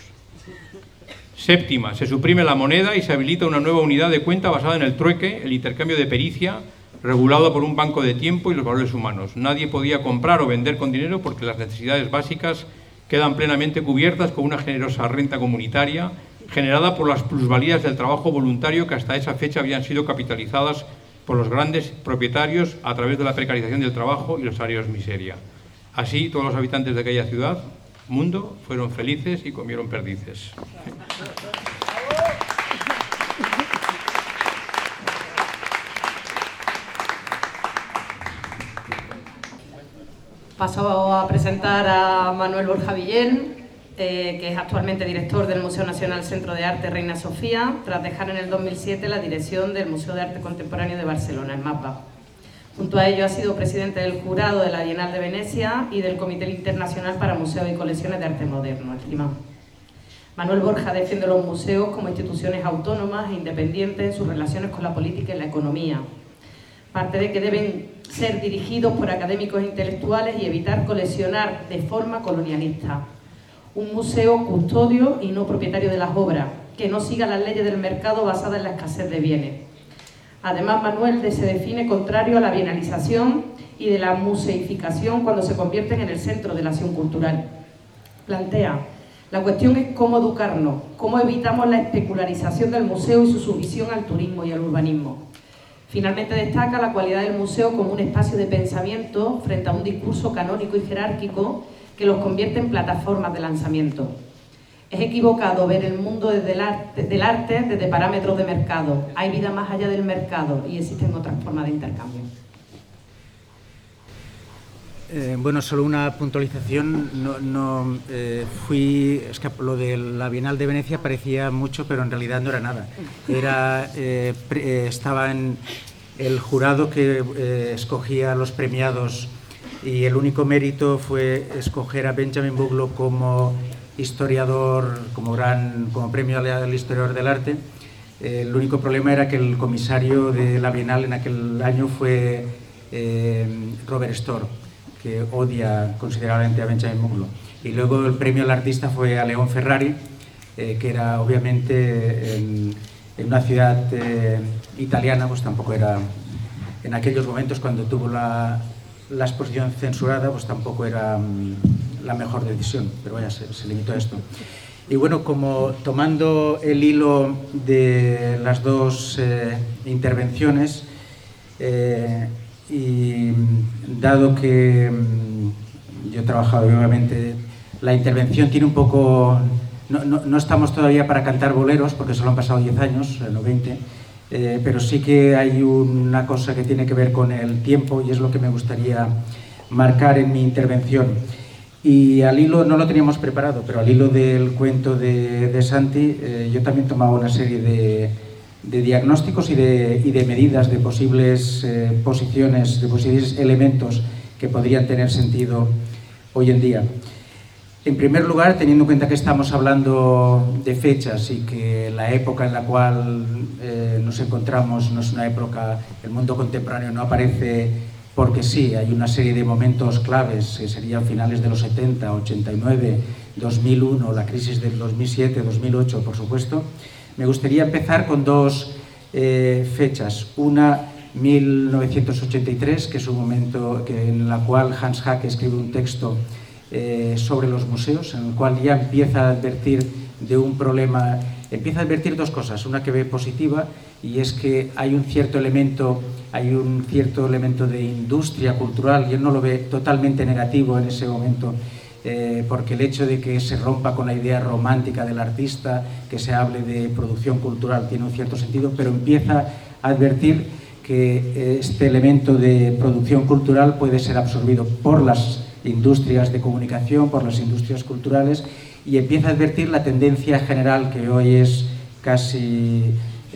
Séptima, se suprime la moneda y se habilita una nueva unidad de cuenta basada en el trueque, el intercambio de pericia, regulado por un banco de tiempo y los valores humanos. Nadie podía comprar o vender con dinero porque las necesidades básicas quedan plenamente cubiertas con una generosa renta comunitaria generada por las plusvalías del trabajo voluntario que hasta esa fecha habían sido capitalizadas por los grandes propietarios a través de la precarización del trabajo y los salarios miseria. Así, todos los habitantes de aquella ciudad, mundo, fueron felices y comieron perdices. Paso a presentar a Manuel Borja Villén, eh, que es actualmente director del Museo Nacional Centro de Arte Reina Sofía, tras dejar en el dos mil siete la dirección del Museo de Arte Contemporáneo de Barcelona, el MAPA. Junto a ello ha sido presidente del jurado de la Bienal de Venecia y del Comité Internacional para Museos y Colecciones de Arte Moderno, estimado. Manuel Borja defiende los museos como instituciones autónomas e independientes en sus relaciones con la política y la economía. Parte de que deben ser dirigidos por académicos intelectuales y evitar coleccionar de forma colonialista. Un museo custodio y no propietario de las obras, que no siga las leyes del mercado basadas en la escasez de bienes. Además, Manuel se define contrario a la bienalización y de la museificación cuando se convierten en el centro de la acción cultural. Plantea: la cuestión es cómo educarnos, cómo evitamos la especularización del museo y su sumisión al turismo y al urbanismo. Finalmente destaca la cualidad del museo como un espacio de pensamiento frente a un discurso canónico y jerárquico que los convierte en plataformas de lanzamiento. Es equivocado ver el mundo desde el arte, del arte desde parámetros de mercado. Hay vida más allá del mercado y existen otras formas de intercambio. Eh, bueno, solo una puntualización. No, no eh, fui, es que lo de la Bienal de Venecia parecía mucho, pero en realidad no era nada. Era, eh, pre, eh, estaba en el jurado que eh, escogía a los premiados y el único mérito fue escoger a Benjamin Buglo como historiador, como gran, como premio al historiador del arte. Eh, el único problema era que el comisario de la Bienal en aquel año fue eh, Robert Storr, que odia considerablemente a Benjamin Buglo. Y luego el premio al artista fue a León Ferrari, eh, que era obviamente en, en una ciudad eh, italiana, pues tampoco era, en aquellos momentos cuando tuvo la, la exposición censurada, pues tampoco era um, la mejor decisión, pero vaya, se, se limitó a esto. Y bueno, como tomando el hilo de las dos eh, intervenciones, eh, y dado que yo he trabajado, obviamente, la intervención tiene un poco... No, no, no estamos todavía para cantar boleros, porque solo han pasado diez años, no veinte, eh, pero sí que hay una cosa que tiene que ver con el tiempo y es lo que me gustaría marcar en mi intervención. Y al hilo, no lo teníamos preparado, pero al hilo del cuento de, de Santi, eh, yo también tomaba una serie de... de diagnósticos y de, y de medidas, de posibles eh, posiciones, de posibles elementos que podrían tener sentido hoy en día. En primer lugar, teniendo en cuenta que estamos hablando de fechas y que la época en la cual eh, nos encontramos no es una época, el mundo contemporáneo no aparece porque sí, hay una serie de momentos claves que serían finales de los setenta, ochenta y nueve, dos mil uno, la crisis del dos mil siete, dos mil ocho, por supuesto. Me gustaría empezar con dos eh, fechas. Una, mil novecientos ochenta y tres, que es un momento que, en la cual Hans Haacke escribe un texto eh, sobre los museos, en el cual ya empieza a advertir de un problema, empieza a advertir dos cosas. Una que ve positiva, y es que hay un cierto elemento, hay un cierto elemento de industria cultural, y él no lo ve totalmente negativo en ese momento, Eh, porque el hecho de que se rompa con la idea romántica del artista, que se hable de producción cultural, tiene un cierto sentido, pero empieza a advertir que este elemento de producción cultural puede ser absorbido por las industrias de comunicación, por las industrias culturales, y empieza a advertir la tendencia general que hoy es casi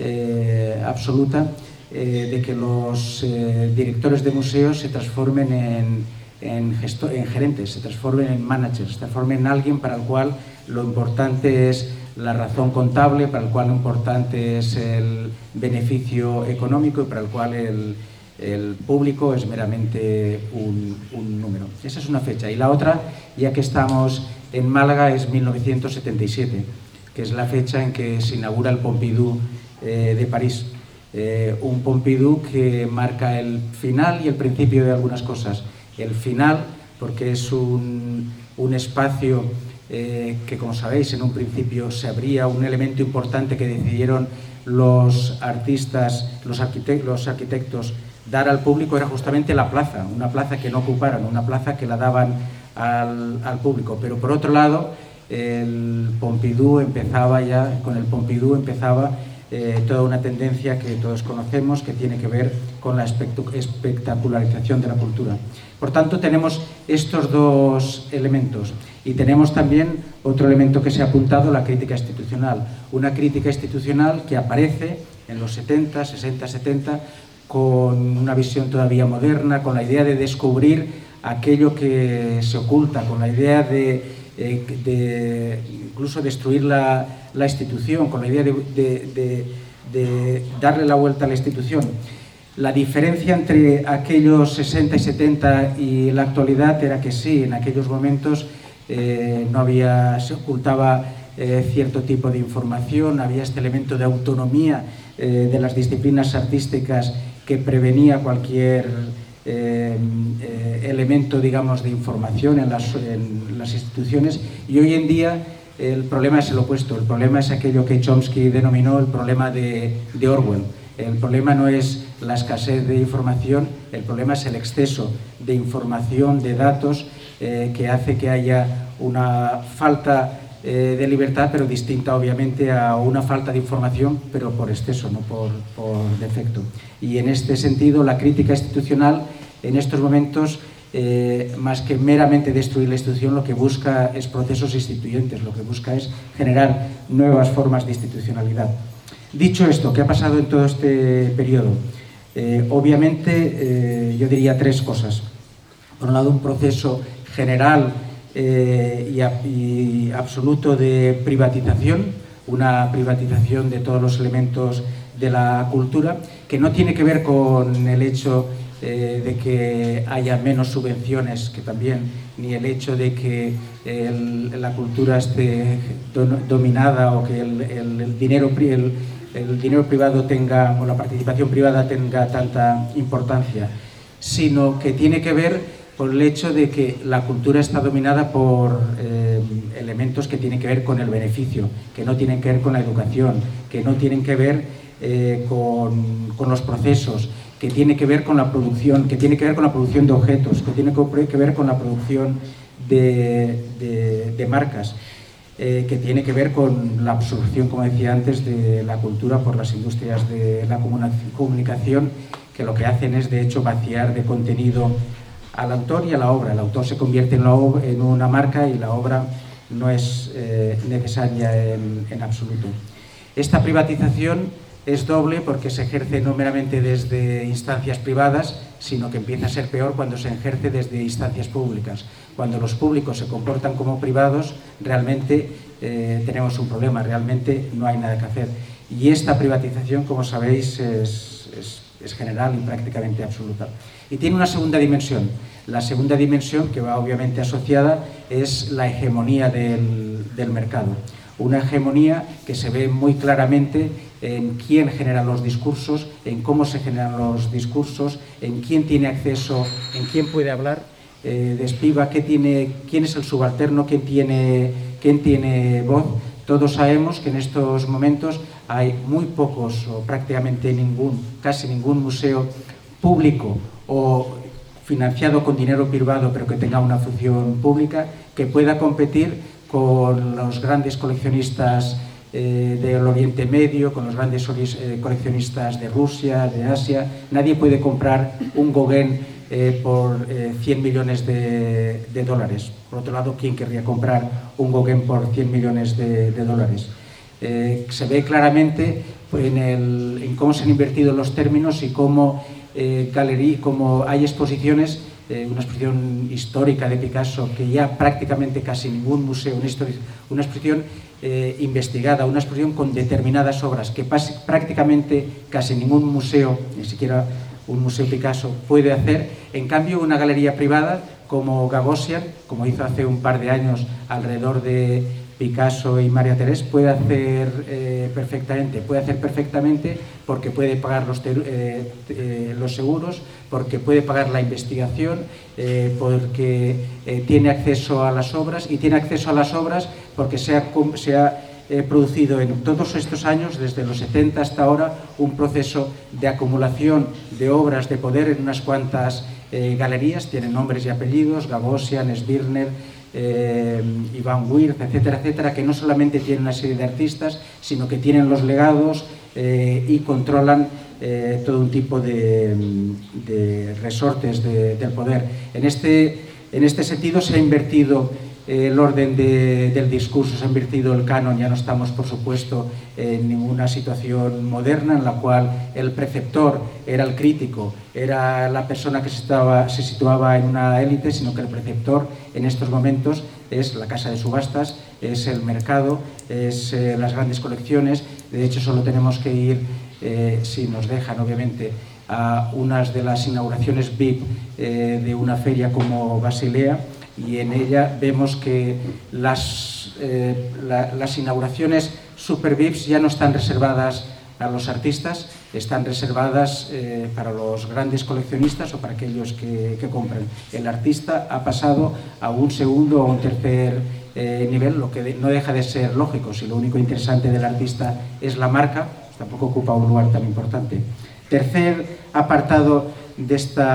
eh, absoluta, eh, de que los eh, directores de museos se transformen en En, gesto, en gerentes, se transformen en managers, se transformen en alguien para el cual lo importante es la razón contable, para el cual lo importante es el beneficio económico y para el cual el, el público es meramente un, un número. Esa es una fecha. Y la otra, ya que estamos en Málaga, es mil novecientos setenta y siete, que es la fecha en que se inaugura el Pompidou eh, de París. Eh, un Pompidou que marca el final y el principio de algunas cosas. El final, porque es un, un espacio eh, que, como sabéis, en un principio se abría un elemento importante que decidieron los artistas, los, arquitect los arquitectos dar al público, era justamente la plaza, una plaza que no ocuparan, una plaza que la daban al, al público. Pero por otro lado, el Pompidou empezaba ya, con el Pompidou empezaba Eh, toda una tendencia que todos conocemos que tiene que ver con la espectacularización de la cultura. Por tanto, tenemos estos dos elementos y tenemos también otro elemento que se ha apuntado, la crítica institucional. Una crítica institucional que aparece en los setenta, sesenta, setenta con una visión todavía moderna, con la idea de descubrir aquello que se oculta, con la idea de, eh, de incluso destruir la, la institución, con la idea de, de, de, de darle la vuelta a la institución. La diferencia entre aquellos sesenta y setenta y la actualidad era que sí, en aquellos momentos eh, no había, se ocultaba eh, cierto tipo de información, había este elemento de autonomía eh, de las disciplinas artísticas que prevenía cualquier eh, eh, elemento, digamos, de información en las, en las instituciones, y hoy en día el problema es el opuesto. El problema es aquello que Chomsky denominó el problema de, de Orwell. El problema no es la escasez de información, el problema es el exceso de información, de datos, eh, que hace que haya una falta eh, de libertad, pero distinta obviamente a una falta de información, pero por exceso, no por, por defecto. Y en este sentido, la crítica institucional en estos momentos, eh, más que meramente destruir la institución, lo que busca es procesos instituyentes, lo que busca es generar nuevas formas de institucionalidad. Dicho esto, ¿qué ha pasado en todo este periodo? Eh, obviamente, eh, yo diría tres cosas. Por un lado, un proceso general eh, y, a, y absoluto de privatización, una privatización de todos los elementos de la cultura, que no tiene que ver con el hecho eh, de que haya menos subvenciones, que también, ni el hecho de que el, la cultura esté do, dominada o que el, el, el dinero el, el dinero privado tenga, o la participación privada tenga tanta importancia, sino que tiene que ver con el hecho de que la cultura está dominada por eh, elementos que tienen que ver con el beneficio, que no tienen que ver con la educación, que no tienen que ver eh, con, con los procesos, que tiene que ver con la producción, que tiene que ver con la producción de objetos, que tiene que ver con la producción de, de, de marcas. Eh, que tiene que ver con la absorción, como decía antes, de la cultura por las industrias de la comunicación, que lo que hacen es, de hecho, vaciar de contenido al autor y a la obra. El autor se convierte en, la en una marca y la obra no es eh, necesaria en, en absoluto. Esta privatización es doble porque se ejerce no meramente desde instancias privadas, sino que empieza a ser peor cuando se ejerce desde instancias públicas. Cuando los públicos se comportan como privados, realmente eh, tenemos un problema, realmente no hay nada que hacer. Y esta privatización, como sabéis, es, es, es general y prácticamente absoluta. Y tiene una segunda dimensión. La segunda dimensión, que va obviamente asociada, es la hegemonía del, del mercado. Una hegemonía que se ve muy claramente en quién genera los discursos, en cómo se generan los discursos, en quién tiene acceso, en quién puede hablar, eh, despiva, qué tiene, quién es el subalterno, quién tiene, quién tiene voz. Todos sabemos que en estos momentos hay muy pocos o prácticamente ningún, casi ningún museo público o financiado con dinero privado, pero que tenga una función pública, que pueda competir con los grandes coleccionistas eh, del Oriente Medio, con los grandes eh, coleccionistas de Rusia, de Asia. Nadie puede comprar un Gauguin eh, por eh, cien millones de, de dólares. Por otro lado, ¿quién querría comprar un Gauguin por cien millones de, de dólares? Eh, se ve claramente pues, en, el, en cómo se han invertido los términos y cómo, eh, galería, cómo hay exposiciones. Eh, una exposición histórica de Picasso que ya prácticamente casi ningún museo, una, una exposición eh, investigada, una exposición con determinadas obras que prácticamente casi ningún museo, ni siquiera un museo Picasso, puede hacer. En cambio, una galería privada como Gagosian, como hizo hace un par de años alrededor de Picasso y María Teresa, puede hacer eh, perfectamente, puede hacer perfectamente porque puede pagar los, eh, eh, los seguros, porque puede pagar la investigación, eh, porque eh, tiene acceso a las obras, y tiene acceso a las obras porque se ha, se ha eh, producido en todos estos años, desde los setenta hasta ahora, un proceso de acumulación de obras de poder en unas cuantas eh, galerías, tienen nombres y apellidos, Gagosian, Svirner, Eh, Iván Wirth, etcétera, etcétera, que no solamente tienen una serie de artistas, sino que tienen los legados eh, y controlan eh, todo un tipo de, de resortes de, del poder. En este, en este sentido se ha invertido eh, el orden de, del discurso, se ha invertido el canon, ya no estamos, por supuesto, en ninguna situación moderna en la cual el preceptor era el crítico, era la persona que se, estaba, se situaba en una élite, sino que el preceptor en estos momentos es la casa de subastas, es el mercado, es eh, las grandes colecciones. De hecho, solo tenemos que ir, eh, si nos dejan, obviamente, a unas de las inauguraciones V I P eh, de una feria como Basilea, y en ella vemos que las, eh, la, las inauguraciones super V I Ps ya no están reservadas a los artistas, están reservadas eh, para los grandes coleccionistas o para aquellos que, que compran. El artista ha pasado a un segundo o un tercer eh, nivel, lo que de, no deja de ser lógico. Si lo único interesante del artista es la marca, tampoco ocupa un lugar tan importante. Tercer apartado de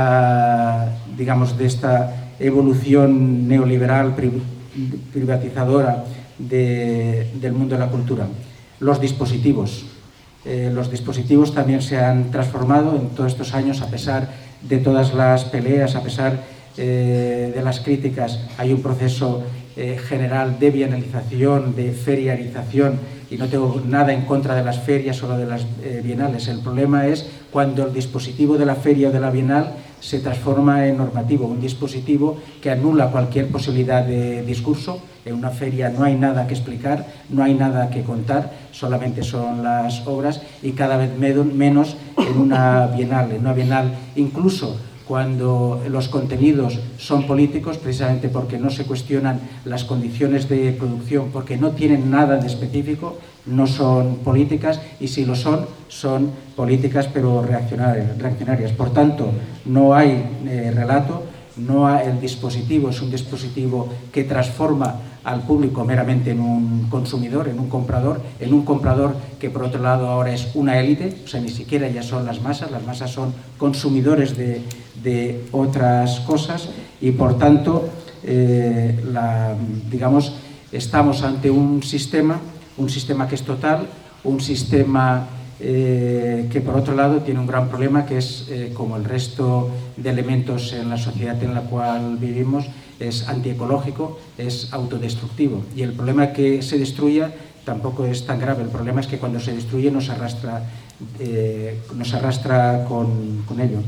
esta, digamos, de esta evolución neoliberal privatizadora de, del mundo de la cultura. Los dispositivos. Eh, los dispositivos también se han transformado en todos estos años, a pesar de todas las peleas, a pesar eh, de las críticas. Hay un proceso eh, general de bienalización, de ferialización, y no tengo nada en contra de las ferias o de las eh, bienales. El problema es cuando el dispositivo de la feria o de la bienal se transforma en normativo, un dispositivo que anula cualquier posibilidad de discurso. En una feria no hay nada que explicar, no hay nada que contar, solamente son las obras, y cada vez menos en una bienal. En una bienal, incluso cuando los contenidos son políticos, precisamente porque no se cuestionan las condiciones de producción, porque no tienen nada de específico, no son políticas, y si lo son, son políticas pero reaccionarias. Por tanto, no hay eh, relato, no hay, el dispositivo es un dispositivo que transforma al público meramente en un consumidor, en un comprador, en un comprador que por otro lado ahora es una élite, o sea, ni siquiera ya son las masas, las masas son consumidores de, de otras cosas, y por tanto, eh, la, digamos, estamos ante un sistema, un sistema que es total, un sistema eh, que por otro lado tiene un gran problema, que es, eh, como el resto de elementos en la sociedad en la cual vivimos, es antiecológico, es autodestructivo. Y el problema que se destruya tampoco es tan grave. El problema es que cuando se destruye nos arrastra, eh, nos arrastra con, con ello.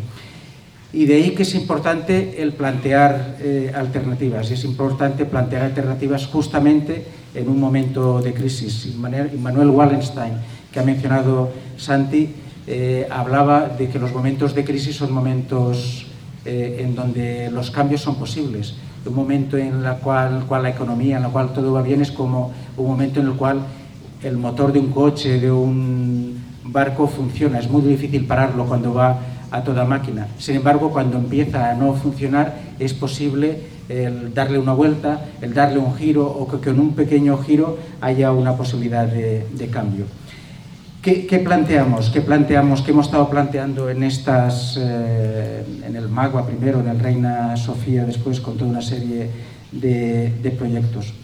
Y de ahí que es importante el plantear eh, alternativas, y es importante plantear alternativas justamente en un momento de crisis. Immanuel Wallenstein, que ha mencionado Santi, eh, hablaba de que los momentos de crisis son momentos eh, en donde los cambios son posibles. Un momento en el cual, cual la economía, en la cual todo va bien, es como un momento en el cual el motor de un coche, de un barco funciona. Es muy difícil pararlo cuando va a toda máquina. Sin embargo, cuando empieza a no funcionar, es posible el darle una vuelta, el darle un giro, o que con un pequeño giro haya una posibilidad de, de cambio. ¿Qué, qué planteamos? ¿Qué planteamos? ¿Qué hemos estado planteando en estas, eh, en el Magua primero, en el Reina Sofía después, con toda una serie de, de proyectos?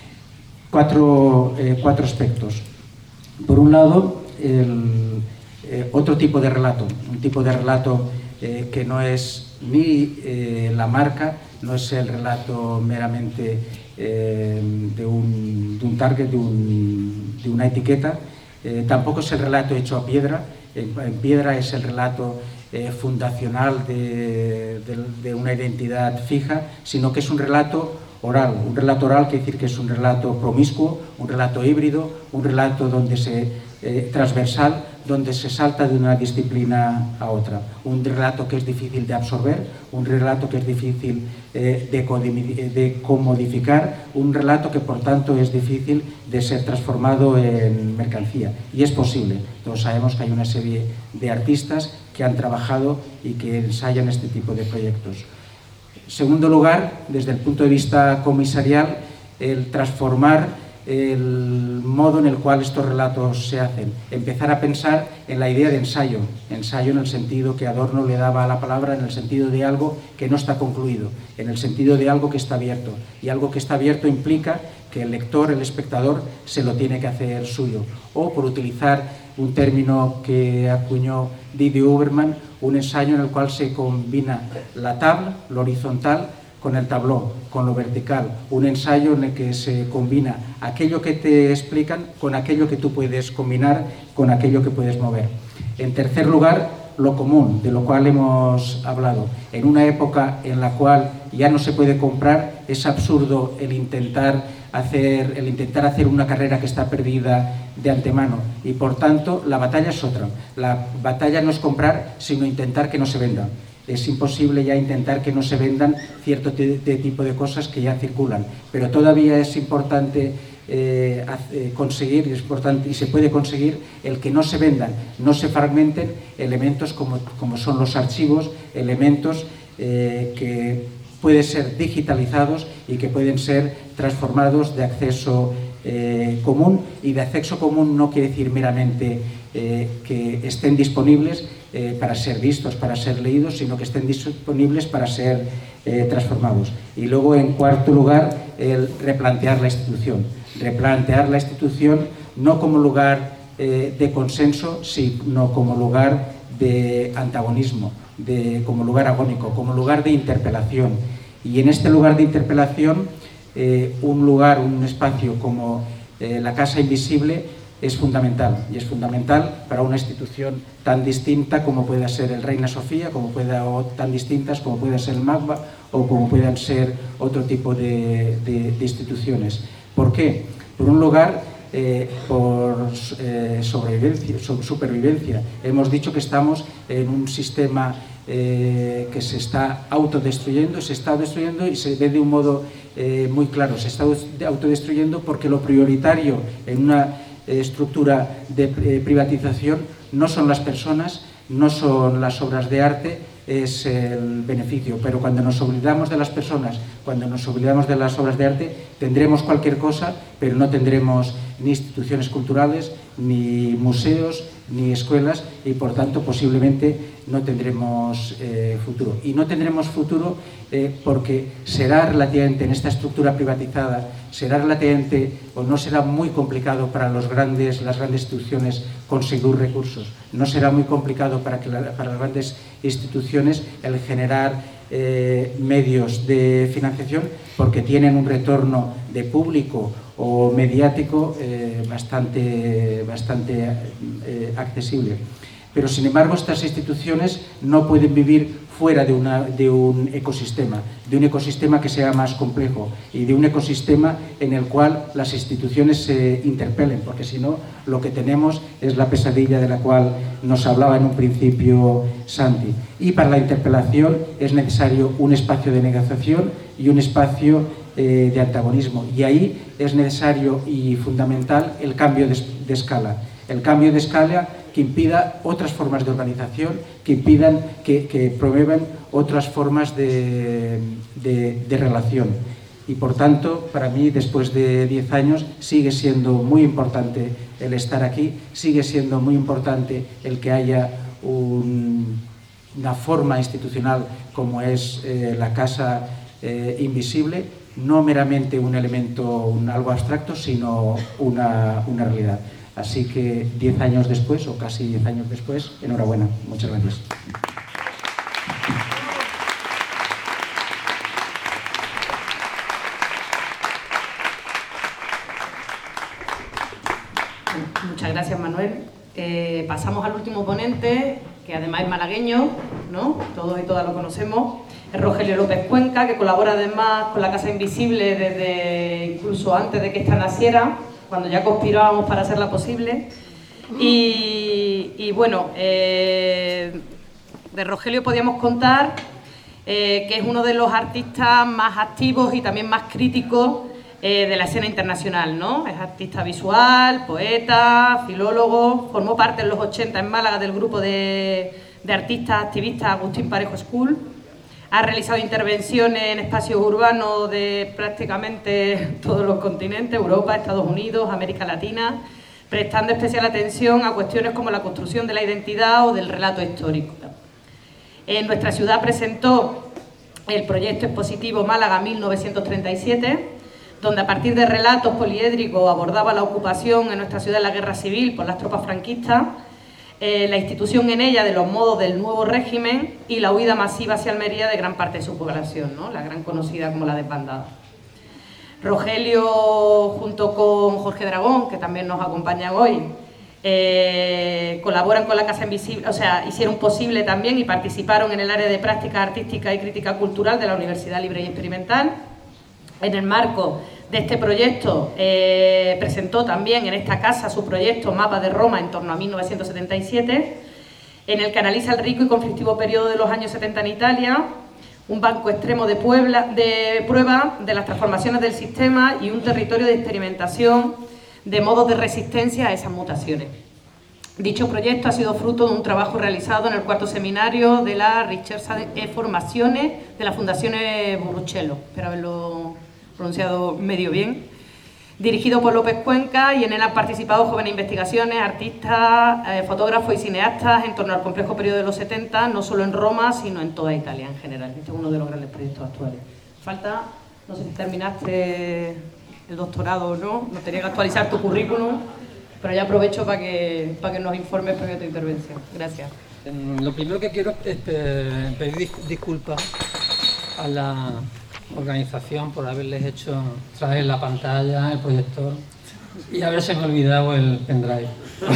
Cuatro, eh, cuatro aspectos. Por un lado, el, eh, otro tipo de relato, un tipo de relato eh, que no es ni eh, la marca, no es el relato meramente eh, de, un, de un target, de, un, de una etiqueta. Eh, tampoco es el relato hecho a piedra. En, en piedra es el relato eh, fundacional de, de, de una identidad fija, sino que es un relato oral. Un relato oral quiere decir que es un relato promiscuo, un relato híbrido, un relato donde se, eh, transversal, donde se salta de una disciplina a otra. Un relato que es difícil de absorber, un relato que es difícil eh, de, de comodificar, un relato que por tanto es difícil de ser transformado en mercancía. Y es posible. Todos sabemos que hay una serie de artistas que han trabajado y que ensayan este tipo de proyectos. En segundo lugar, desde el punto de vista comisarial, el transformar el modo en el cual estos relatos se hacen. Empezar a pensar en la idea de ensayo. Ensayo en el sentido que Adorno le daba a la palabra, en el sentido de algo que no está concluido, en el sentido de algo que está abierto. Y algo que está abierto implica que el lector, el espectador, se lo tiene que hacer suyo. O, por utilizar un término que acuñó Didier Huberman, un ensayo en el cual se combina la table, lo horizontal, con el tablón, con lo vertical, un ensayo en el que se combina aquello que te explican con aquello que tú puedes combinar, con aquello que puedes mover. En tercer lugar, lo común, de lo cual hemos hablado. En una época en la cual ya no se puede comprar, es absurdo el intentar hacer, el intentar hacer una carrera que está perdida de antemano, y por tanto la batalla es otra. La batalla no es comprar, sino intentar que no se vendan. Es imposible ya intentar que no se vendan cierto de tipo de cosas que ya circulan, pero todavía es importante eh, conseguir, es importante y se puede conseguir el que no se vendan, no se fragmenten elementos como, como son los archivos, elementos eh, que pueden ser digitalizados y que pueden ser transformados de acceso eh, común, y de acceso común no quiere decir meramente eh, que estén disponibles eh, para ser vistos, para ser leídos, sino que estén disponibles para ser eh, transformados. Y luego, en cuarto lugar, el replantear la institución. Replantear la institución no como lugar eh, de consenso, sino como lugar de antagonismo, de, como lugar agónico, como lugar de interpelación. Y en este lugar de interpelación, eh, un lugar, un espacio como eh, la Casa Invisible es fundamental, y es fundamental para una institución tan distinta como pueda ser el Reina Sofía, como pueda, o tan distintas como pueda ser el MACBA o como puedan ser otro tipo de, de, de instituciones. ¿Por qué? Por un lugar, eh, por eh, sobrevivencia, supervivencia. Hemos dicho que estamos en un sistema eh, que se está autodestruyendo, se está destruyendo y se ve de un modo eh, muy claro. Se está autodestruyendo porque lo prioritario en una estructura de eh, privatización no son las personas, no son las obras de arte, es el beneficio. Pero cuando nos olvidamos de las personas, cuando nos olvidamos de las obras de arte, tendremos cualquier cosa, pero no tendremos ni instituciones culturales, ni museos, ni escuelas, y por tanto posiblemente no tendremos eh, futuro. Y no tendremos futuro eh, porque será relativamente, en esta estructura privatizada, será relativamente o no será muy complicado para los grandes, las grandes instituciones conseguir recursos. No será muy complicado para, que la, para las grandes instituciones el generar eh, medios de financiación, porque tienen un retorno de público o mediático eh, bastante, bastante eh, accesible. Pero, sin embargo, estas instituciones no pueden vivir fuera de, una, de un ecosistema, de un ecosistema que sea más complejo y de un ecosistema en el cual las instituciones se interpelen, porque si no, lo que tenemos es la pesadilla de la cual nos hablaba en un principio Santi. Y para la interpelación es necesario un espacio de negociación y un espacio eh, de antagonismo, y ahí es necesario y fundamental el cambio de, de escala, el cambio de escala que impida otras formas de organización, que impidan, que, que promuevan otras formas de, de, de relación. Y por tanto, para mí, después de diez años, sigue siendo muy importante el estar aquí, sigue siendo muy importante el que haya un, una forma institucional como es eh, la Casa eh, Invisible, no meramente un elemento, un, algo abstracto, sino una, una realidad. Así que diez años después, o casi diez años después, enhorabuena. Muchas gracias. Muchas gracias, Manuel. Eh, pasamos al último ponente, que además es malagueño, ¿no? Todos y todas lo conocemos. Es Rogelio López Cuenca, que colabora además con la Casa Invisible desde incluso antes de que esta naciera, cuando ya conspirábamos para hacerla posible. Y, y bueno, eh, de Rogelio podíamos contar eh, que es uno de los artistas más activos y también más críticos eh, de la escena internacional, ¿no? Es artista visual, poeta, filólogo, formó parte en los ochenta en Málaga del grupo de, de artistas activistas Agustín Parejo School. Ha realizado intervenciones en espacios urbanos de prácticamente todos los continentes, Europa, Estados Unidos, América Latina, prestando especial atención a cuestiones como la construcción de la identidad o del relato histórico. En nuestra ciudad presentó el proyecto expositivo Málaga mil novecientos treinta y siete, donde a partir de relatos poliédricos abordaba la ocupación en nuestra ciudad en la Guerra Civil por las tropas franquistas, eh, la institución en ella de los modos del nuevo régimen y la huida masiva hacia Almería de gran parte de su población, ¿no? La gran conocida como la desbandada. Rogelio, junto con Jorge Dragón, que también nos acompañan hoy, eh, colaboran con la Casa Invisible, o sea, hicieron posible también y participaron en el área de práctica artística y crítica cultural de la Universidad Libre y Experimental. En el marco de este proyecto, eh, presentó también en esta casa su proyecto Mapa de Roma en torno a mil novecientos setenta y siete, en el que analiza el rico y conflictivo periodo de los años setenta en Italia, un banco extremo de, Puebla, de prueba de las transformaciones del sistema y un territorio de experimentación de modos de resistencia a esas mutaciones. Dicho proyecto ha sido fruto de un trabajo realizado en el cuarto seminario de la Ricerca e Formazione de la Fundazione Burruccello, espero haberlo pronunciado medio bien, dirigido por López Cuenca, y en él han participado jóvenes investigaciones, artistas, eh, fotógrafos y cineastas en torno al complejo periodo de los setenta, no solo en Roma, sino en toda Italia en general. Este es uno de los grandes proyectos actuales. Falta, no sé si terminaste el doctorado o no, nos tenía que actualizar tu currículum, pero ya aprovecho para que, para que nos informes previo a tu intervención. Gracias. Lo primero que quiero es pedir disculpas a la organización por haberles hecho traer la pantalla, el proyector y haberse me olvidado el pendrive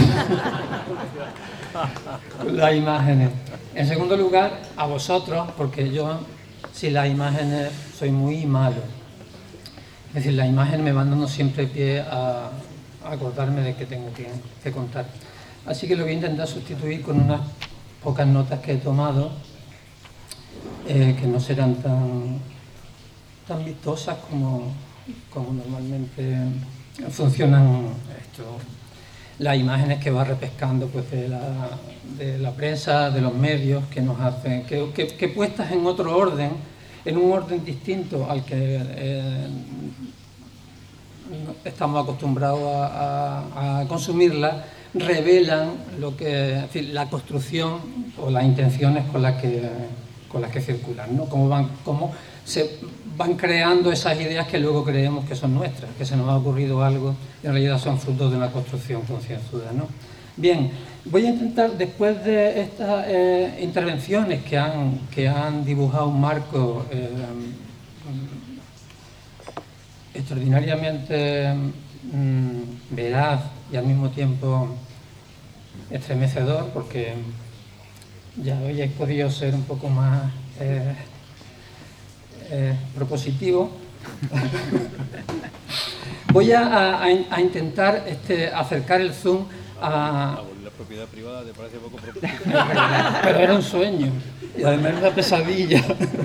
con las imágenes. En segundo lugar, a vosotros, porque yo sin las imágenes soy muy malo. Es decir, las imágenes me van dando siempre pie a, a acordarme de que tengo que, que contar. Así que lo voy a intentar sustituir con unas pocas notas que he tomado, eh, que no serán tan, tan vistosas como, como normalmente funcionan esto. Las imágenes que va repescando pues, de, la, de la prensa, de los medios, que nos hacen, que, que, que puestas en otro orden, en un orden distinto al que eh, estamos acostumbrados a, a, a consumirla, revelan lo que, en fin, la construcción o las intenciones con las que, con las que circulan, ¿no? Cómo van, cómo se van creando esas ideas que luego creemos que son nuestras, que se nos ha ocurrido algo y en realidad son frutos de una construcción concienzuda, ¿no? Bien, voy a intentar, después de estas eh, intervenciones que han, que han dibujado un marco eh, extraordinariamente mm, veraz y al mismo tiempo estremecedor, porque ya hoy he podido ser un poco más eh, eh, propositivo. Voy a, a, a intentar este, acercar el zoom a... La propiedad privada te parece poco propositivo. Pero era un sueño y además una pesadilla.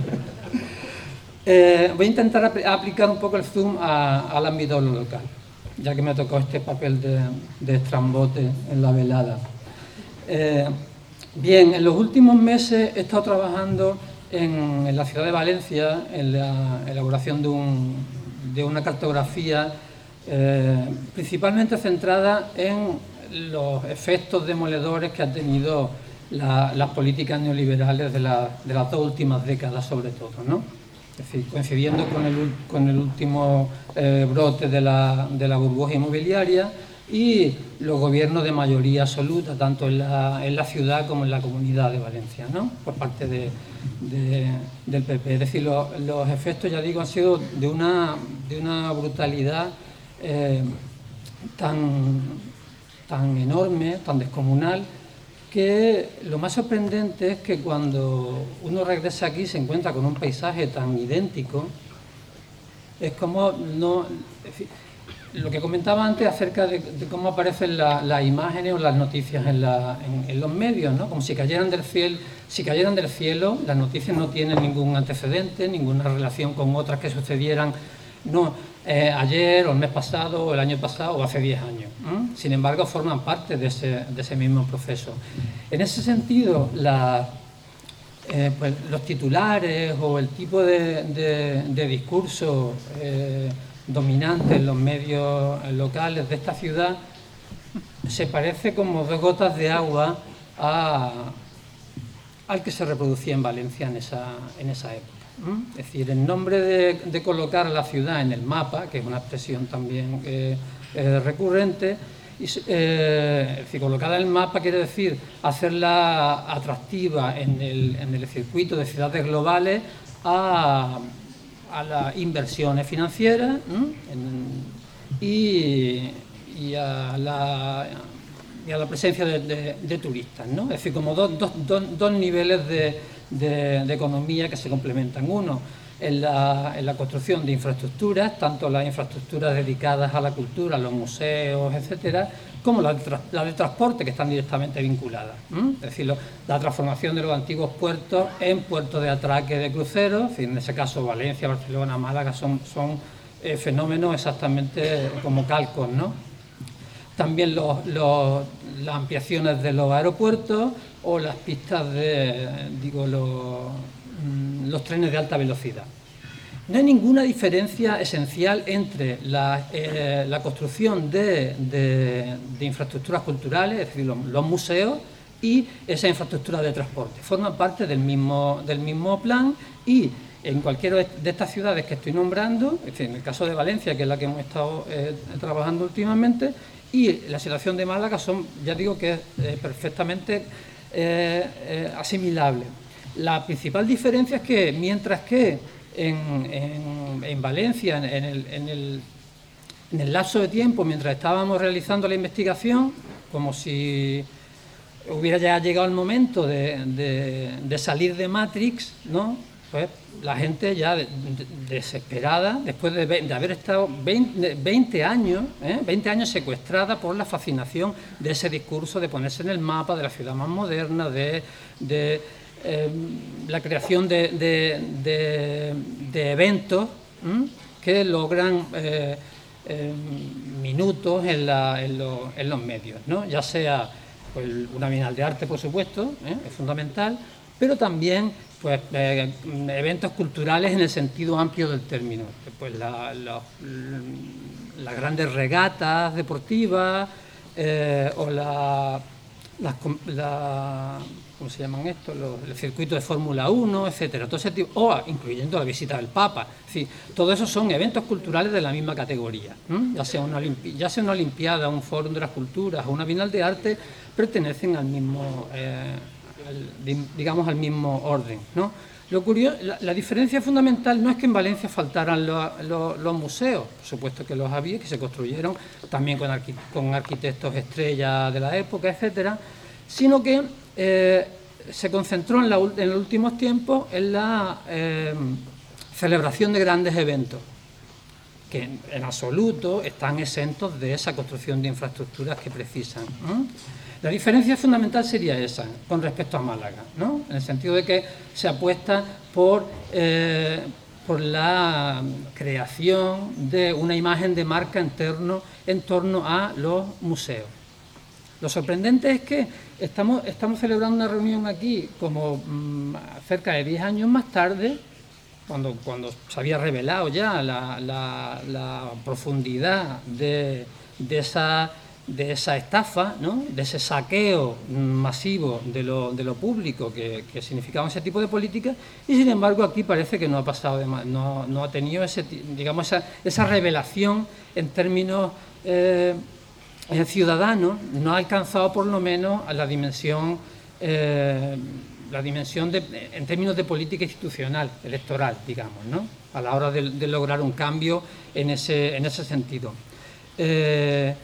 Eh, voy a intentar ap aplicar un poco el zoom a, al ámbito local, ya que me ha tocado este papel de, de estrambote en la velada. Eh, bien, en los últimos meses he estado trabajando en, en la ciudad de Valencia en la elaboración de, un, de una cartografía eh, principalmente centrada en los efectos demoledores que han tenido la, las políticas neoliberales de, la, de las dos últimas décadas sobre todo, ¿no? Es decir, coincidiendo con el, con el último eh, brote de la, de la burbuja inmobiliaria y los gobiernos de mayoría absoluta, tanto en la, en la ciudad como en la Comunidad de Valencia, ¿no? Por parte de, de, del P P. Es decir, lo, los efectos, ya digo, han sido de una, de una brutalidad eh, tan, tan enorme, tan descomunal, que lo más sorprendente es que cuando uno regresa aquí se encuentra con un paisaje tan idéntico, es como no... Lo que comentaba antes acerca de, de cómo aparecen la, las imágenes o las noticias en, la, en, en los medios, ¿no? Como si cayeran del cielo, si cayeran del cielo, las noticias no tienen ningún antecedente, ninguna relación con otras que sucedieran no, eh, ayer o el mes pasado o el año pasado o hace diez años. ¿eh? Sin embargo, forman parte de ese, de ese mismo proceso. En ese sentido, la, eh, pues, los titulares o el tipo de, de, de discurso eh, dominante en los medios locales de esta ciudad se parece como dos gotas de agua a, al que se reproducía en Valencia en esa, en esa época. ¿Mm? Es decir, en nombre de, de colocar a la ciudad en el mapa, que es una expresión también eh, eh, recurrente, Y, eh, es decir, colocarla en el mapa quiere decir hacerla atractiva en el, en el circuito de ciudades globales a, a las inversiones financieras en, y, y, a la, y a la presencia de, de, de turistas, ¿no? Es decir, como dos, dos, dos, dos niveles de, de, de economía que se complementan. Uno, En la, en la construcción de infraestructuras, tanto las infraestructuras dedicadas a la cultura, a los museos, etcétera, como las de, la de transporte, que están directamente vinculadas. ¿Mm? Es decir, lo, la transformación de los antiguos puertos en puertos de atraque de cruceros, es decir, en ese caso Valencia, Barcelona, Málaga, son, son eh, fenómenos exactamente como calcos, ¿no? También los, los, las ampliaciones de los aeropuertos o las pistas de, digo, los... los trenes de alta velocidad. No hay ninguna diferencia esencial entre la, eh, la construcción de, de, de infraestructuras culturales, es decir, los, los museos, y esa infraestructura de transporte. Forman parte del mismo, del mismo plan y en cualquiera de estas ciudades que estoy nombrando, es decir, en el caso de Valencia, que es la que hemos estado eh, trabajando últimamente, y la situación de Málaga son, ya digo que es eh, perfectamente eh, eh, asimilable. La principal diferencia es que, mientras que en, en, en Valencia, en el, en, el, en el lapso de tiempo, mientras estábamos realizando la investigación, como si hubiera ya llegado el momento de, de, de salir de Matrix, ¿no? Pues la gente ya de, de, desesperada, después de, de haber estado veinte, veinte años, ¿eh? veinte años secuestrada por la fascinación de ese discurso de ponerse en el mapa de la ciudad más moderna, de... de Eh, la creación de, de, de, de eventos ¿m? que logran eh, eh, minutos en, la, en, lo, en los medios, ¿no? Ya sea pues, una Bienal de Arte, por supuesto, ¿eh? es fundamental, pero también pues, eh, eventos culturales en el sentido amplio del término, pues la, la, las grandes regatas deportivas eh, o la, las, la ¿cómo se llaman estos? Los, el circuito de Fórmula uno, etcétera, todo ese tipo, o incluyendo la visita del Papa. Es decir, todo eso son eventos culturales de la misma categoría, ¿no? ya sea una olimpi ya sea una Olimpiada, un Fórum de las Culturas o una Bienal de Arte, pertenecen al mismo, eh, al, digamos, al mismo orden, ¿no? Lo curioso, la, la diferencia fundamental no es que en Valencia faltaran lo, lo, los museos, por supuesto que los había, que se construyeron también con, arqui con arquitectos estrellas de la época, etcétera, sino que eh, se concentró en, la, en los últimos tiempos en la eh, celebración de grandes eventos, que en, en absoluto están exentos de esa construcción de infraestructuras que precisan, ¿no? La diferencia fundamental sería esa con respecto a Málaga, ¿no? En el sentido de que se apuesta por, eh, por la creación de una imagen de marca en torno, en torno a los museos. Lo sorprendente es que estamos, estamos celebrando una reunión aquí como mmm, cerca de diez años más tarde, cuando, cuando se había revelado ya la, la, la profundidad de, de esa... de esa estafa, ¿no? De ese saqueo masivo de lo, de lo público que, que significaba ese tipo de políticas, y sin embargo aquí parece que no ha pasado de más, no, no ha tenido ese, digamos, esa, esa revelación en términos eh, ciudadanos, no ha alcanzado por lo menos a la dimensión, eh, la dimensión de, en términos de política institucional, electoral, digamos, ¿no? A la hora de, de lograr un cambio en ese, en ese sentido. Eh,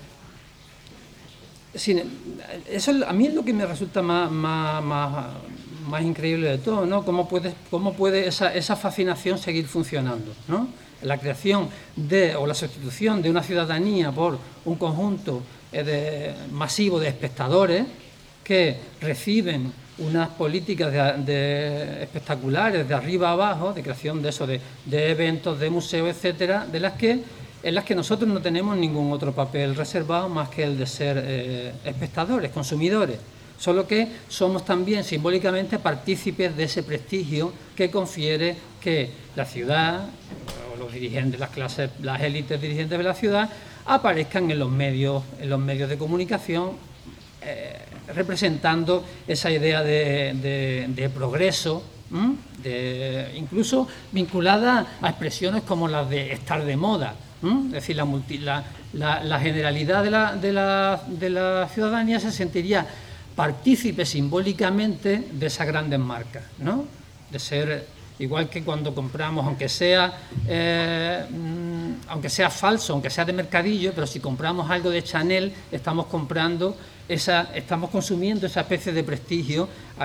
Sin, eso a mí es lo que me resulta más, más, más, más increíble de todo, ¿no? Cómo puede, cómo puede esa, esa fascinación seguir funcionando, ¿no? La creación de, o la sustitución de una ciudadanía por un conjunto de, masivo de espectadores que reciben unas políticas de, de espectaculares de arriba a abajo, de creación de eso, de, de eventos, de museos, etcétera, de las que en las que nosotros no tenemos ningún otro papel reservado más que el de ser eh, espectadores, consumidores, solo que somos también simbólicamente partícipes de ese prestigio que confiere que la ciudad, o los dirigentes, las clases, las élites dirigentes de la ciudad, aparezcan en los medios, en los medios de comunicación, eh, representando esa idea de, de, de progreso, ¿m? De, incluso vinculada a expresiones como las de estar de moda, ¿Mm? Es decir, la, multi, la, la, la generalidad de la, de, la, de la ciudadanía se sentiría partícipe simbólicamente de esas grandes marcas, ¿no? De ser, igual que cuando compramos, aunque sea, eh, aunque sea falso, aunque sea de mercadillo, pero si compramos algo de Chanel, estamos comprando esa, estamos consumiendo esa especie de prestigio a, a,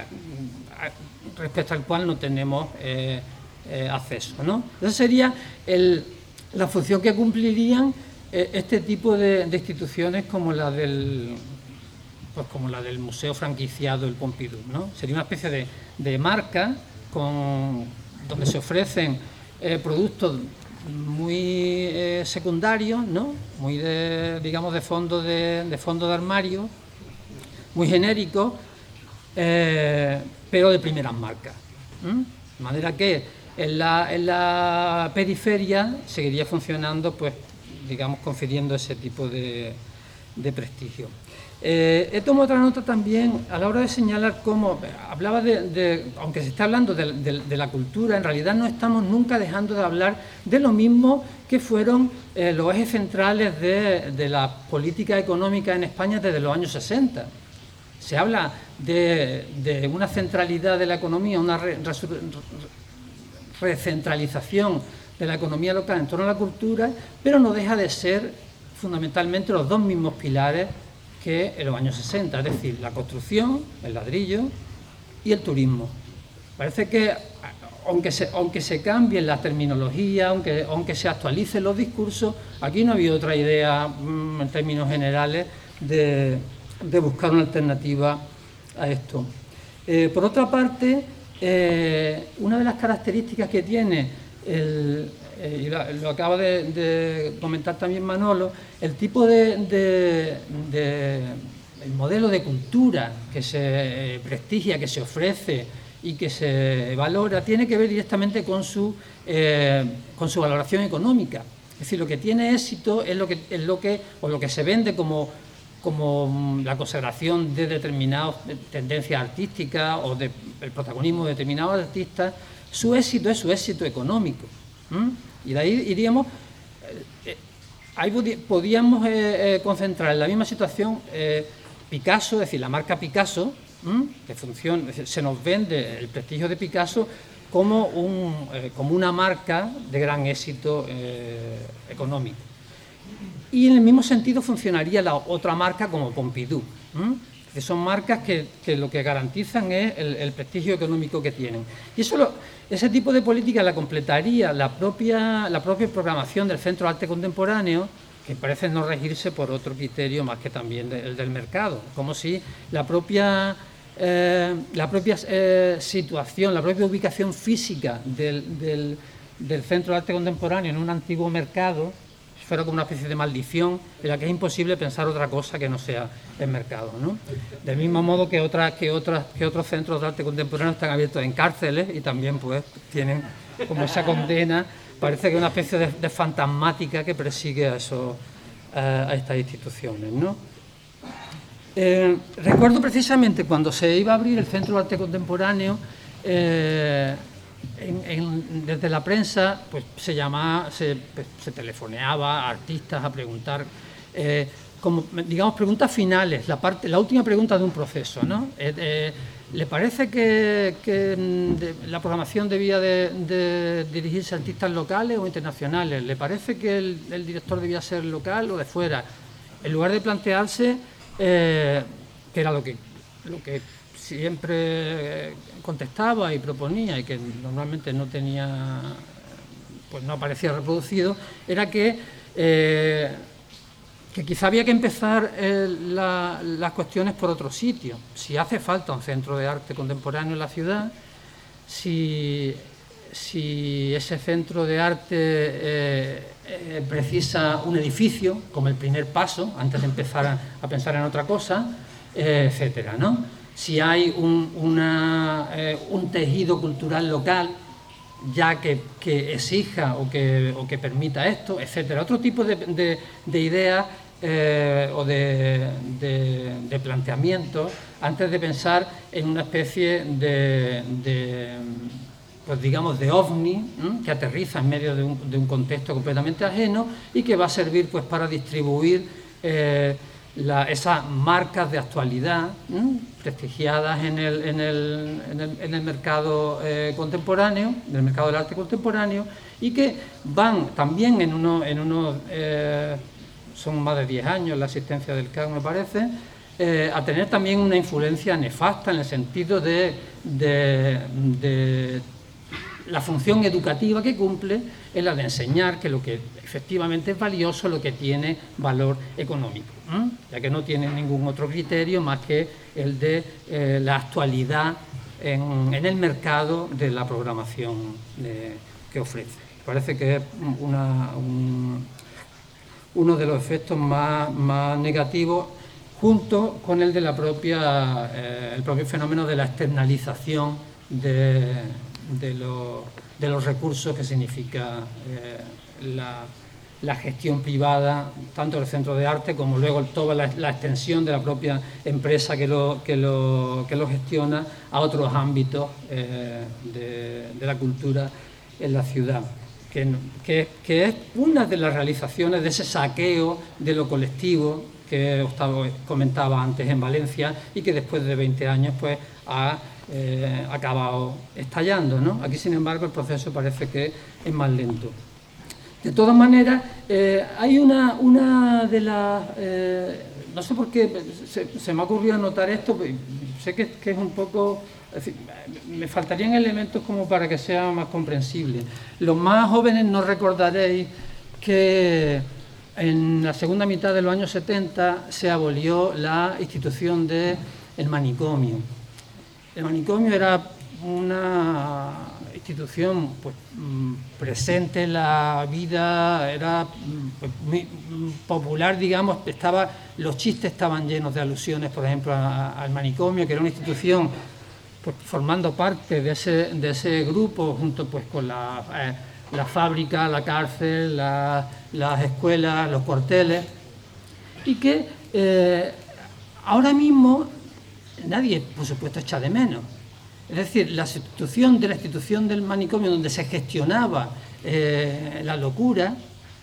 a, respecto al cual no tenemos eh, eh, acceso, ¿no? Esa sería el, la función que cumplirían eh, este tipo de, de instituciones como la del, pues como la del Museo Franquiciado, el Pompidou, ¿no? Sería una especie de, de marca con, donde se ofrecen eh, productos muy eh, secundarios, ¿no? Muy de, digamos, de fondo de, de fondo de armario, muy genéricos, eh, pero de primeras marcas. ¿Mm? De manera que en la, en la periferia seguiría funcionando, pues, digamos, confiriendo ese tipo de, de prestigio. Eh, he tomado otra nota también a la hora de señalar cómo, hablaba de, de aunque se está hablando de, de, de la cultura, en realidad no estamos nunca dejando de hablar de lo mismo que fueron eh, los ejes centrales de, de la política económica en España desde los años sesenta. Se habla de, de una centralidad de la economía, una re, re, recentralización de la economía local en torno a la cultura, pero no deja de ser fundamentalmente los dos mismos pilares que en los años sesenta, es decir, la construcción, el ladrillo y el turismo. Parece que, aunque se, aunque se cambien las terminologías, aunque, aunque se actualicen los discursos, aquí no había otra idea, mmm, en términos generales, de, de buscar una alternativa a esto. Eh, por otra parte, eh, una de las características que tiene el... Eh, y lo, lo acaba de, de comentar también Manolo, el tipo de, de, de el modelo de cultura que se prestigia, que se ofrece y que se valora, tiene que ver directamente con su, eh, con su valoración económica. Es decir, lo que tiene éxito es lo que, es lo que, o lo que se vende como, como la consagración de determinadas tendencias artísticas o de, el protagonismo de determinados artistas. Su éxito es su éxito económico. ¿Mm? Y de ahí iríamos, eh, ahí podíamos eh, eh, concentrar en la misma situación eh, Picasso, es decir, la marca Picasso, ¿Mm? que funciona, es decir, se nos vende el prestigio de Picasso como, un, eh, como una marca de gran éxito eh, económico. Y en el mismo sentido funcionaría la otra marca como Pompidou. ¿Mm? Que son marcas que, que lo que garantizan es el, el prestigio económico que tienen. Y eso lo, ese tipo de política la completaría la propia, la propia programación del Centro de Arte Contemporáneo, que parece no regirse por otro criterio más que también de, el del mercado, como si la propia, eh, la propia eh, situación, la propia ubicación física del, del, del Centro de Arte Contemporáneo en un antiguo mercado fuera como una especie de maldición en la que es imposible pensar otra cosa que no sea el mercado, ¿no? Del mismo modo que, otras, que, otras, que otros centros de arte contemporáneo están abiertos en cárceles y también pues tienen como esa condena, parece que es una especie de, de fantasmática que persigue a, esos, a, a estas instituciones, ¿no? Eh, recuerdo precisamente cuando se iba a abrir el Centro de Arte Contemporáneo, eh, En, en, desde la prensa pues se llamaba, se, se telefoneaba a artistas a preguntar, eh, como digamos preguntas finales, la parte, la última pregunta de un proceso, ¿no? Eh, eh, ¿Le parece que, que de, la programación debía de, de dirigirse a artistas locales o internacionales? ¿Le parece que el, el director debía ser local o de fuera? En lugar de plantearse eh, que era lo que lo que siempre contestaba y proponía y que normalmente no tenía, pues no aparecía reproducido, era que, eh, que quizá había que empezar eh, la, las cuestiones por otro sitio. Si hace falta un centro de arte contemporáneo en la ciudad, si, si ese centro de arte eh, eh, precisa un edificio como el primer paso, antes de empezar a, a pensar en otra cosa, eh, etcétera, ¿no? Si hay un, una, eh, un tejido cultural local ya que, que exija o que, o que permita esto, etcétera. Otro tipo de, de, de ideas eh, o de, de, de planteamientos antes de pensar en una especie de, de, pues digamos, de ovni, ¿eh? que aterriza en medio de un, de un contexto completamente ajeno y que va a servir pues para distribuir eh, la, esas marcas de actualidad ¿eh? prestigiadas en el, en el, en el, en el mercado eh, contemporáneo, en el mercado del arte contemporáneo, y que van también en unos, en unos eh, son más de diez años la existencia del C A C, me parece, eh, a tener también una influencia nefasta en el sentido de, de, de la función educativa que cumple es la de enseñar que lo que efectivamente es valioso, lo que tiene valor económico, ¿eh? ya que no tiene ningún otro criterio más que el de eh, la actualidad en, en el mercado de la programación de, que ofrece. Parece que es una, un, uno de los efectos más, más negativos, junto con el de la propia, eh, el propio fenómeno de la externalización de, de, lo, de los recursos que significa eh, la, la gestión privada, tanto del centro de arte como luego toda la, la extensión de la propia empresa que lo, que lo, que lo gestiona a otros ámbitos eh, de, de la cultura en la ciudad. Que, que, que es una de las realizaciones de ese saqueo de lo colectivo que Gustavo comentaba antes en Valencia y que después de veinte años pues ha eh, acabado estallando, ¿no? Aquí, sin embargo, el proceso parece que es más lento. De todas maneras, eh, hay una, una de las... Eh, no sé por qué se, se me ha ocurrido anotar esto, sé que, que es un poco... Es decir, me faltarían elementos como para que sea más comprensible. Los más jóvenes no recordaréis que en la segunda mitad de los años setenta se abolió la institución del manicomio. El manicomio era una institución pues, presente en la vida, era pues, muy popular, digamos, estaba, los chistes estaban llenos de alusiones, por ejemplo, a, al manicomio, que era una institución pues, formando parte de ese, de ese grupo, junto pues, con la, eh, la fábrica, la cárcel, la, las escuelas, los cuarteles, y que eh, ahora mismo nadie, por supuesto, echa de menos. Es decir, la sustitución de la institución del manicomio, donde se gestionaba eh, la locura,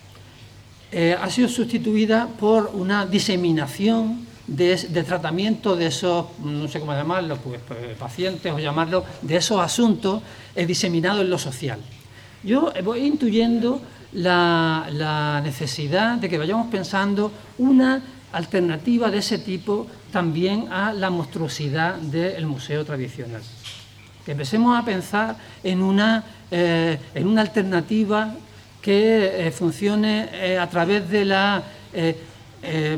eh, ha sido sustituida por una diseminación de, de tratamiento de esos, no sé cómo llamarlo, pues, pues pacientes o llamarlo, de esos asuntos eh, diseminados en lo social. Yo voy intuyendo la, la necesidad de que vayamos pensando una alternativa de ese tipo también a la monstruosidad del museo tradicional. Que empecemos a pensar en una, eh, en una alternativa que eh, funcione eh, a través de la eh, eh,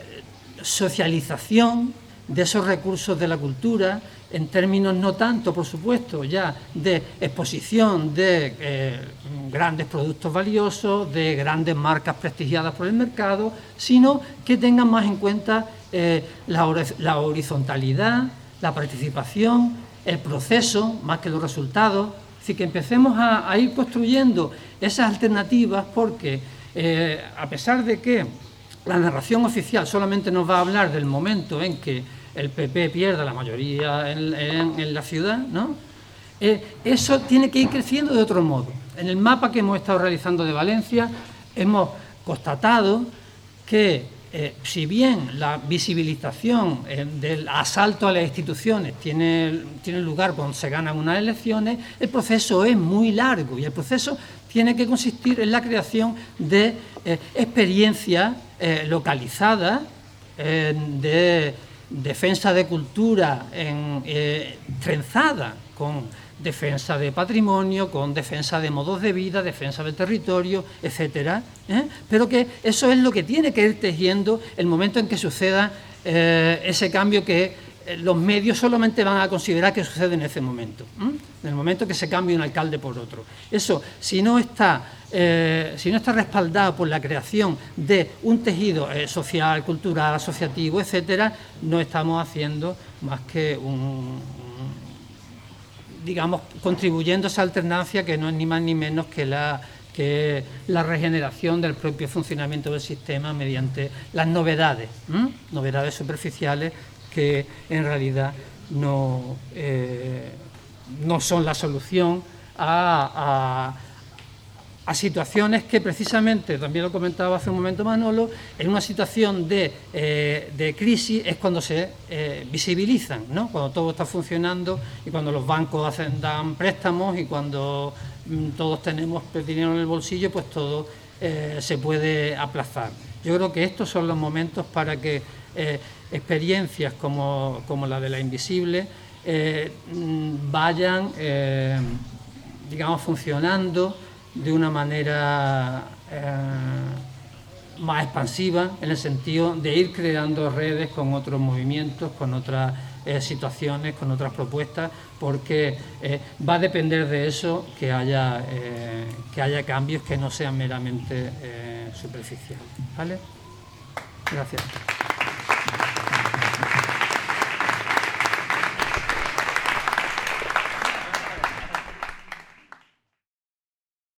socialización de esos recursos de la cultura, en términos no tanto, por supuesto, ya de exposición de eh, grandes productos valiosos, de grandes marcas prestigiadas por el mercado, sino que tengan más en cuenta eh, la, la horizontalidad, la participación, el proceso, más que los resultados. Así que empecemos a, a ir construyendo esas alternativas porque, eh, a pesar de que la narración oficial solamente nos va a hablar del momento en que el P P pierda la mayoría en, en, en la ciudad, ¿no? Eh, eso tiene que ir creciendo de otro modo. En el mapa que hemos estado realizando de Valencia hemos constatado que Eh, si bien la visibilización eh, del asalto a las instituciones tiene, tiene lugar cuando se ganan unas elecciones, el proceso es muy largo y el proceso tiene que consistir en la creación de eh, experiencias eh, localizadas, eh, de defensa de cultura en, eh, trenzada con defensa de patrimonio, con defensa de modos de vida, defensa del territorio, etcétera, ¿eh? Pero que eso es lo que tiene que ir tejiendo el momento en que suceda eh, ese cambio que eh, los medios solamente van a considerar que sucede en ese momento, ¿eh? En el momento que se cambie un alcalde por otro. Eso, si no está, eh, si no está respaldado por la creación de un tejido eh, social, cultural, asociativo, etcétera, no estamos haciendo más que un... digamos, contribuyendo a esa alternancia que no es ni más ni menos que la, que la regeneración del propio funcionamiento del sistema mediante las novedades, ¿eh? novedades superficiales que en realidad no, eh, no son la solución a, a a situaciones que precisamente, también lo comentaba hace un momento Manolo, en una situación de, eh, de crisis es cuando se eh, visibilizan, ¿no? Cuando todo está funcionando y cuando los bancos hacen, dan préstamos y cuando mm, todos tenemos dinero en el bolsillo, pues todo eh, se puede aplazar. Yo creo que estos son los momentos para que eh, experiencias como, como la de la Invisible eh, vayan, eh, digamos, funcionando de una manera eh, más expansiva, en el sentido de ir creando redes con otros movimientos, con otras eh, situaciones, con otras propuestas, porque eh, va a depender de eso que haya, eh, que haya cambios que no sean meramente eh, superficiales. ¿Vale? Gracias.